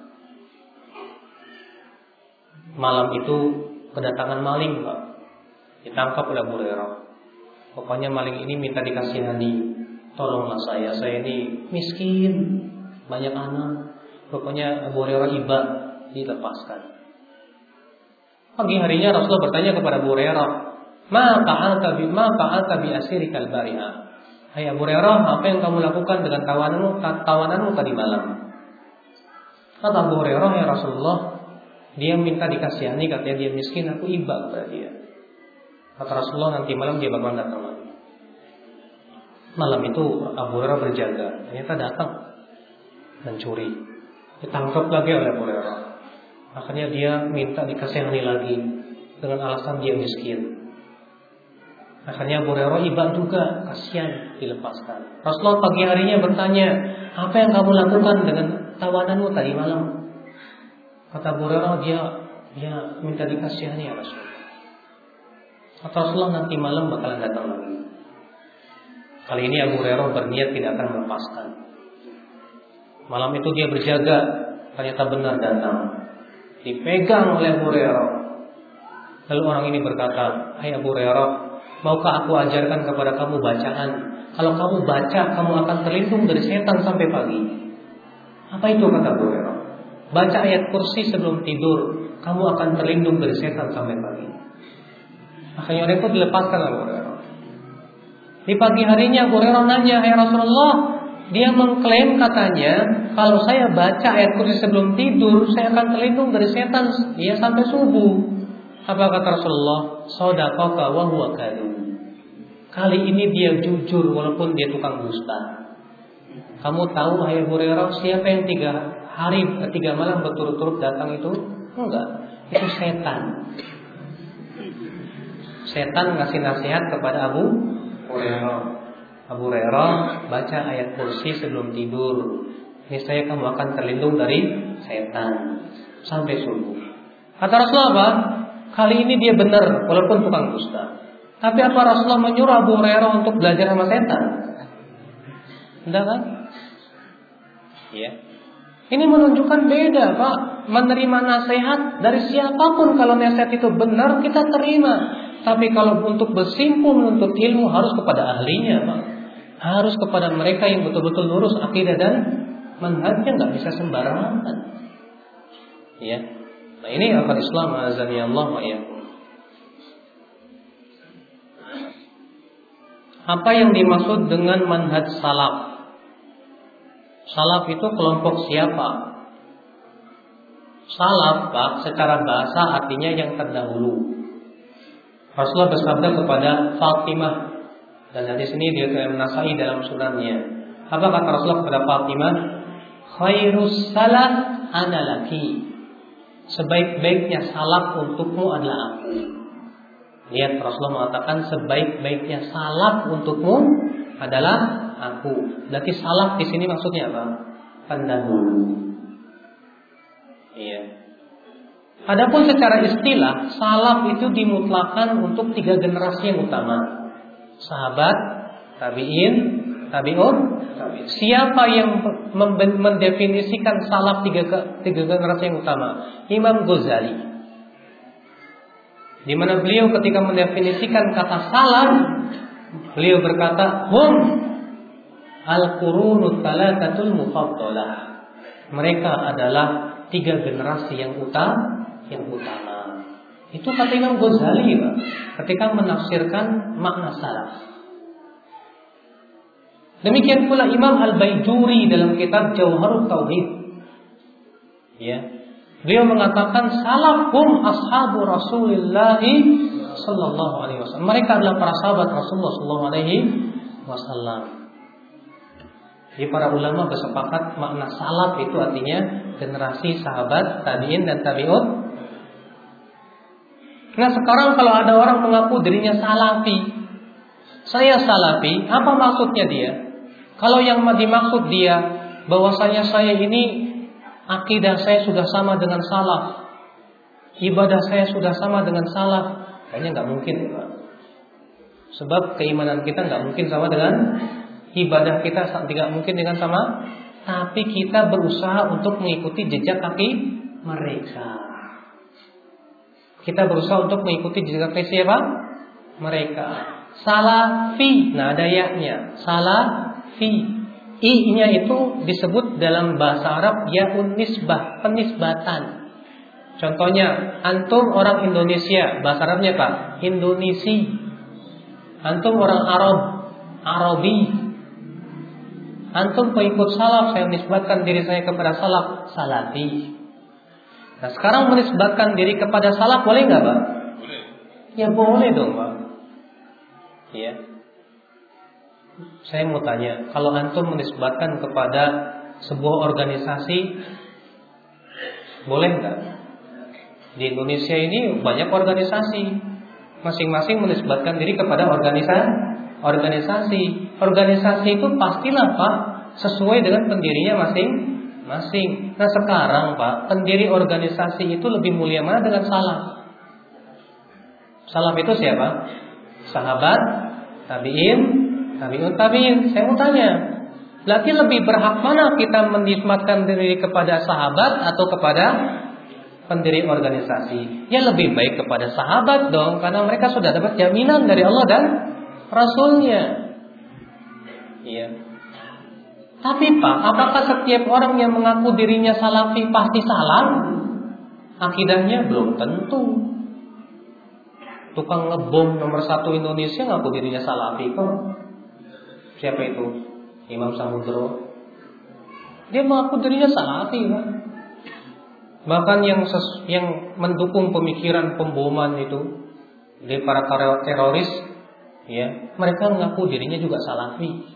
Malam itu kedatangan maling, Pak. Ditangkap oleh Abu Hurairah. Pokoknya maling ini minta dikasihani. Tolonglah saya ini miskin, banyak anak. Pokoknya Abu Hurairah iba, dilepaskan. Pagi harinya Rasulullah bertanya kepada Abu Hurairah, Ma fa'alta bi asirikal bari'a? Hai Abu Hurairah, apa yang kamu lakukan dengan tawananmu tadi malam? Kata Abu Hurairah, ya Rasulullah, dia minta dikasihani, katanya dia miskin, aku iba kepada dia. Kata Rasulullah, nanti malam dia bakal datang lagi. Malam itu Abu Hurairah berjaga, ternyata datang mencuri. Ditangkap lagi oleh Abu Hurairah. Akhirnya dia minta dikasihani lagi dengan alasan dia miskin. Akhirnya Abu Hurairah iba juga, kasihan, dilepaskan. Rasulullah pagi harinya bertanya, apa yang kamu lakukan dengan tawananmu tadi malam? Kata Abu Hurairah, dia minta dikasihani ya Rasulullah. Kata Rasulullah, nanti malam bakalan datang lagi. Kali ini Abu Hurairah berniat tidak akan melepaskan. Malam itu dia berjaga, ternyata benar datang. Dipegang oleh Abu Hurairah. Lalu orang ini berkata, hai Abu Hurairah, maukah aku ajarkan kepada kamu bacaan? Kalau kamu baca, kamu akan terlindung dari setan sampai pagi. Apa itu, kata Abu Hurairah? Baca ayat kursi sebelum tidur, kamu akan terlindung dari setan sampai pagi. Akhirnya orang itu dilepaskan Abu Hurairah. Di pagi harinya Abu Hurairah nanya, hai Rasulullah, dia mengklaim katanya, kalau saya baca ayat kursi sebelum tidur, saya akan terlindung dari setan sampai subuh. Apa kata Rasulullah? Shadaqaka wa huwa kadhub. Kali ini dia jujur walaupun dia tukang dusta. Kamu tahu hai Abu Hurairah, siapa yang 3 malam berturut-turut datang itu? Enggak, itu setan. Setan ngasih nasihat kepada Abu Hurairah. Abu Hurairah, baca ayat kursi sebelum tidur. Niscaya kamu akan terlindung dari setan sampai subuh. Kata Rasulullah apa? Kali ini dia benar walaupun tukang dusta. Tapi apa Rasulullah menyuruh Abu Hurairah untuk belajar sama setan? Enggak kan? Ya. Ini menunjukkan beda, Pak. Menerima nasihat dari siapapun, kalau nasihat itu benar kita terima. Tapi kalau untuk bersimpuh menuntut ilmu harus kepada ahlinya, Pak. Harus kepada mereka yang betul-betul lurus akidah dan manhajnya, nggak bisa sembarangan. Ya. Nah ini akal Islam, azani Allah wa iyyakum. Apa yang dimaksud dengan manhaj salaf? Salaf itu kelompok siapa? Salaf, Pak, secara bahasa artinya yang terdahulu. Rasulullah bersabda kepada Fatimah, dan hadis ini diriwayatkan Nasai dalam sunannya. Apa kata Rasulullah kepada Fatimah? Khairus salaf ana laki. Sebaik-baiknya salaf untukmu adalah aku. Lihat, Rasulullah mengatakan sebaik-baiknya salaf untukmu adalah aku. Berarti salaf di sini maksudnya apa? Pendahulu. Iya. Adapun secara istilah, salaf itu dimutlakan untuk 3 generasi yang utama. Sahabat, tabi'in, tabi'un. Siapa yang mendefinisikan salaf 3 generasi yang utama? Imam Ghazali. Di mana beliau ketika mendefinisikan kata salaf, beliau berkata, hum al-qurunut thalathatul mufaddalah. Mereka adalah 3 generasi yang utama. Itu kata Imam Ghazali, Pak, ketika menafsirkan makna salaf. Demikian pula Imam Al-Baijuri dalam kitab Jauharut Tauhid. Ya. Beliau mengatakan salafhum ashabu Rasulillah sallallahu alaihi wasallam. Mereka adalah para sahabat Rasulullah sallallahu alaihi wasallam. Jadi para ulama bersepakat makna salaf itu artinya generasi sahabat, tabi'in dan tabi'ut. Nah, sekarang kalau ada orang mengaku dirinya salafi, saya salafi, apa maksudnya dia? Kalau yang dimaksud dia bahwasanya saya ini akidah saya sudah sama dengan salaf, ibadah saya sudah sama dengan salaf, kayaknya nggak mungkin, Pak. Sebab keimanan kita nggak mungkin sama dengan ibadah kita, tidak mungkin dengan sama. Tapi kita berusaha untuk mengikuti jejak kaki mereka. Kita berusaha untuk mengikuti jejak kaki siapa? Mereka. Salafi, nah ada ya-nya. Salafi. I-nya itu disebut dalam bahasa Arab yaun nisbah, penisbatan. Contohnya, antum orang Indonesia, bahasa Arabnya Pak, Indonesi. Antum orang Arab, Arabi. Antum pengikut salaf, saya menisbatkan diri saya kepada salaf, salafi. Nah sekarang menisbatkan diri kepada salaf boleh nggak Pak? Boleh. Ya boleh dong Pak. Ya. Saya mau tanya, kalau antum menisbatkan kepada sebuah organisasi, boleh nggak? Di Indonesia ini banyak organisasi, masing-masing menisbatkan diri kepada organisasi. Organisasi itu pastilah Pak sesuai dengan pendirinya masing-masing. Nah sekarang Pak, pendiri organisasi itu lebih mulia mana dengan salaf? Salaf itu siapa? Sahabat, tabi'in, tabi'un tabi'in. Saya mau tanya, berarti lebih berhak mana kita menisbatkan diri kepada sahabat atau kepada pendiri organisasi? Ya lebih baik kepada sahabat dong, karena mereka sudah dapat jaminan dari Allah dan Rasulnya. Iya. Tapi Pak, apakah setiap orang yang mengaku dirinya salafi pasti salah? Akidahnya belum tentu. Tukang ngebom nomor 1 Indonesia ngaku dirinya salafi kok. Siapa itu? Imam Samudro. Dia mengaku dirinya salafi Pak. Bahkan yang mendukung pemikiran pemboman itu dari para teroris, ya, mereka mengaku dirinya juga salafi.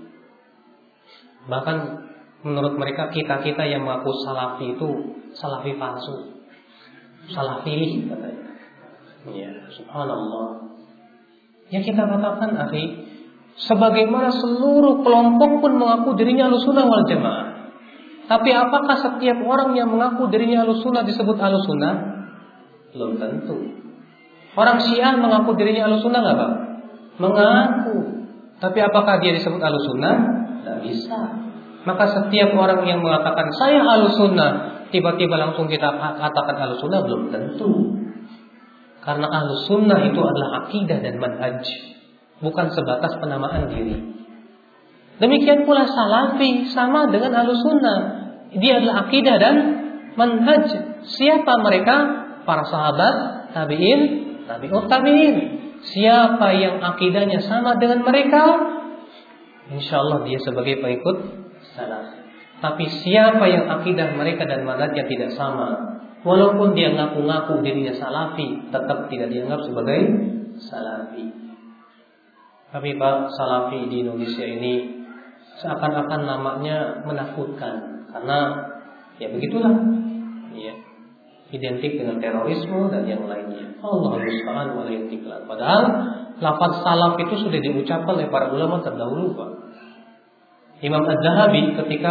Bahkan menurut mereka kita yang mengaku salafi itu salafi palsu, salafi katanya. Ya, subhanallah. Ya kita katakan akhi, sebagaimana seluruh kelompok pun mengaku dirinya Ahlussunnah wal Jamaah. Tapi apakah setiap orang yang mengaku dirinya Ahlussunnah disebut Ahlussunnah? Belum tentu. Orang Syiah mengaku dirinya Ahlussunnah enggak, Pak? Mengaku. Tapi apakah dia disebut Ahlussunnah? Tidak bisa. Maka setiap orang yang mengatakan saya Ahlussunnah, tiba-tiba langsung kita katakan Ahlussunnah, belum tentu. Karena Ahlussunnah itu adalah akidah dan manhaj, bukan sebatas penamaan diri. Demikian pula salafi sama dengan Ahlussunnah. Dia adalah akidah dan manhaj. Siapa mereka? Para sahabat, tabi'in, tabi'ut tabi'in. Siapa yang akidahnya sama dengan mereka, insyaallah dia sebagai pengikut salaf. Tapi siapa yang akidah mereka dan manhajnya tidak sama, walaupun dia ngaku-ngaku dirinya salafi, tetap tidak dianggap sebagai salafi. Tapi Pak, salafi di Indonesia ini seakan-akan namanya menakutkan, karena ya begitulah, ya, identik dengan terorisme dan yang lainnya. Allah musta'an wa la yatiqlan. Padahal lafaz salaf itu sudah diucapkan oleh para ulama terdahulu, Pak. Imam Az-Zahabi ketika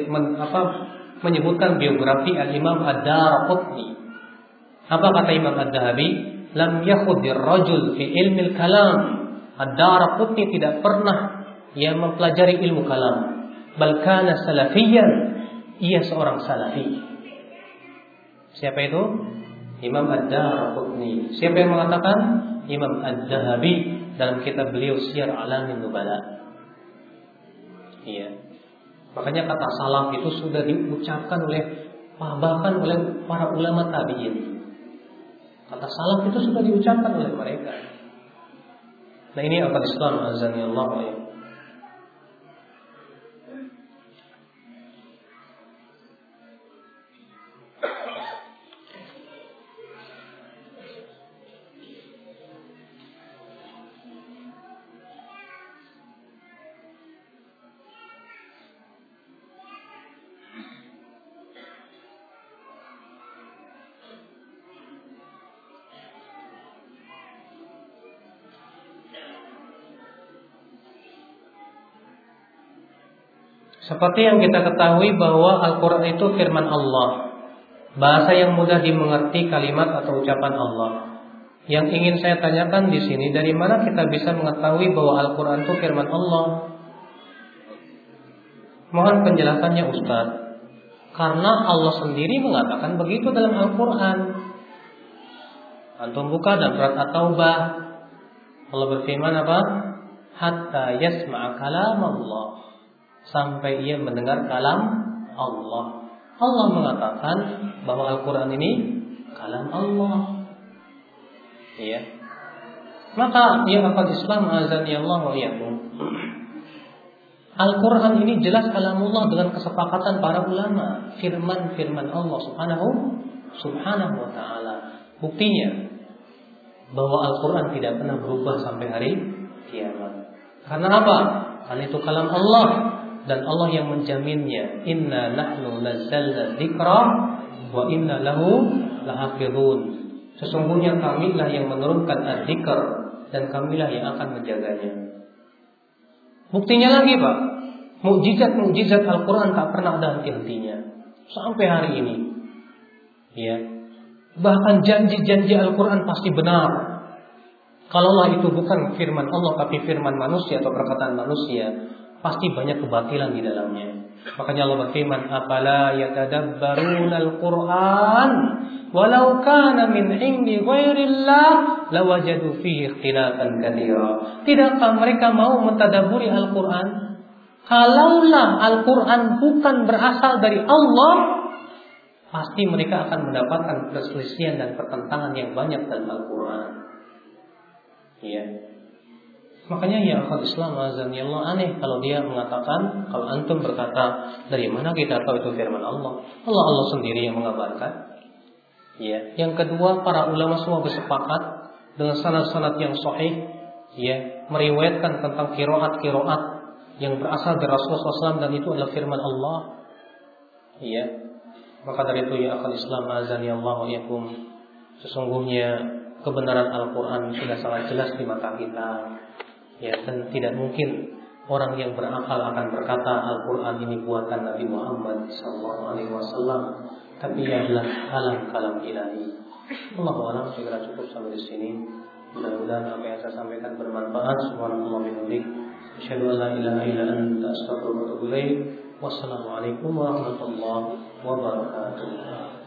menyebutkan biografi Al-Imam Ad-Darqutni, apa kata Imam Az-Zahabi? Lam yakhudir rajul fi ilmil kalam. Ad-Darqutni tidak pernah ia mempelajari ilmu kalam, bal kana salafiyan, ia seorang salafi. Siapa itu? Imam Ad-Darqutni. Siapa yang mengatakan? Imam Az-Zahabi dalam kitab beliau Syiar Alamin Nubala. Iya. Makanya kata salaf itu sudah diucapkan bahkan oleh para ulama tabi'in. Kata salaf itu sudah diucapkan oleh mereka. Nah ini akal Islam azani Allah wa iyyakum. Seperti yang kita ketahui bahwa Al-Quran itu firman Allah, bahasa yang mudah dimengerti, kalimat atau ucapan Allah. Yang ingin saya tanyakan di sini, dari mana kita bisa mengetahui bahwa Al-Quran itu firman Allah? Mohon penjelasannya Ustaz. Karena Allah sendiri mengatakan begitu dalam Al-Quran. Antum buka dalam surat At-Taubah, Allah berfirman apa? Hatta yasma'a kalam Allah, sampai ia mendengar kalam Allah. Allah mengatakan bahwa Al-Quran ini kalam Allah. Iya. Maka ya akal Islam azani Allah wa iyyakum. Al-Quran ini jelas kalamullah dengan kesepakatan para ulama, firman Allah subhanahu wa ta'ala. Buktinya bahwa Al-Quran tidak pernah berubah sampai hari kiamat. Karena apa? Karena itu kalam Allah, dan Allah yang menjaminnya. Inna nahnu nazzalna dzikra wa inna lahu lahafizun. Sesungguhnya kamilah yang menurunkan adzikr, dan kamilah yang akan menjaganya. Buktinya lagi Pak, mukjizat Al-Quran tak pernah ada henti-hentinya sampai hari ini. Ya, bahkan janji-janji Al-Quran pasti benar. Kalaulah itu bukan firman Allah tapi firman manusia atau perkataan manusia, pasti banyak kebatilan di dalamnya. Makanya Allah berfirman, "Afala yatadabbaruna al-Qur'an walau kana min 'indi ghairillah lawajadu fihi ikhtilafan katsira." Tidakkah mereka mau mentadabburi Al-Qur'an? Kalaulah Al-Qur'an bukan berasal dari Allah, pasti mereka akan mendapatkan perselisihan dan pertentangan yang banyak dalam Al-Qur'an. Ya. Makanya ya akal Islam azani Allah, aneh kalau dia mengatakan, kalau antum berkata, dari mana kita tahu itu firman Allah? Allah sendiri yang mengabarkan. Ya. Yang kedua, para ulama semua bersepakat dengan sanad-sanad yang sahih, ya, meriwayatkan tentang qiraat yang berasal dari Rasulullah SAW, dan itu adalah firman Allah. Ya. Maka dari itu ya akal Islam azani Allah wa iyyakum, sesungguhnya kebenaran Al-Quran sudah sangat jelas di mata kita. Ya, dan tidak mungkin orang yang berakal akan berkata Al-Quran ini buatan Nabi Muhammad SAW, tapi ia adalah kalam ilahi. Allahu a'lam. Segera cukup sampai di sini. Mudah-mudahan apa yang saya sampaikan bermanfaat. Subhanallah wa bihamdihi, asyhadu an la ilaha illa anta, astaghfiruka wa atubu ilaik. Wassalamualaikum warahmatullahi wabarakatuh.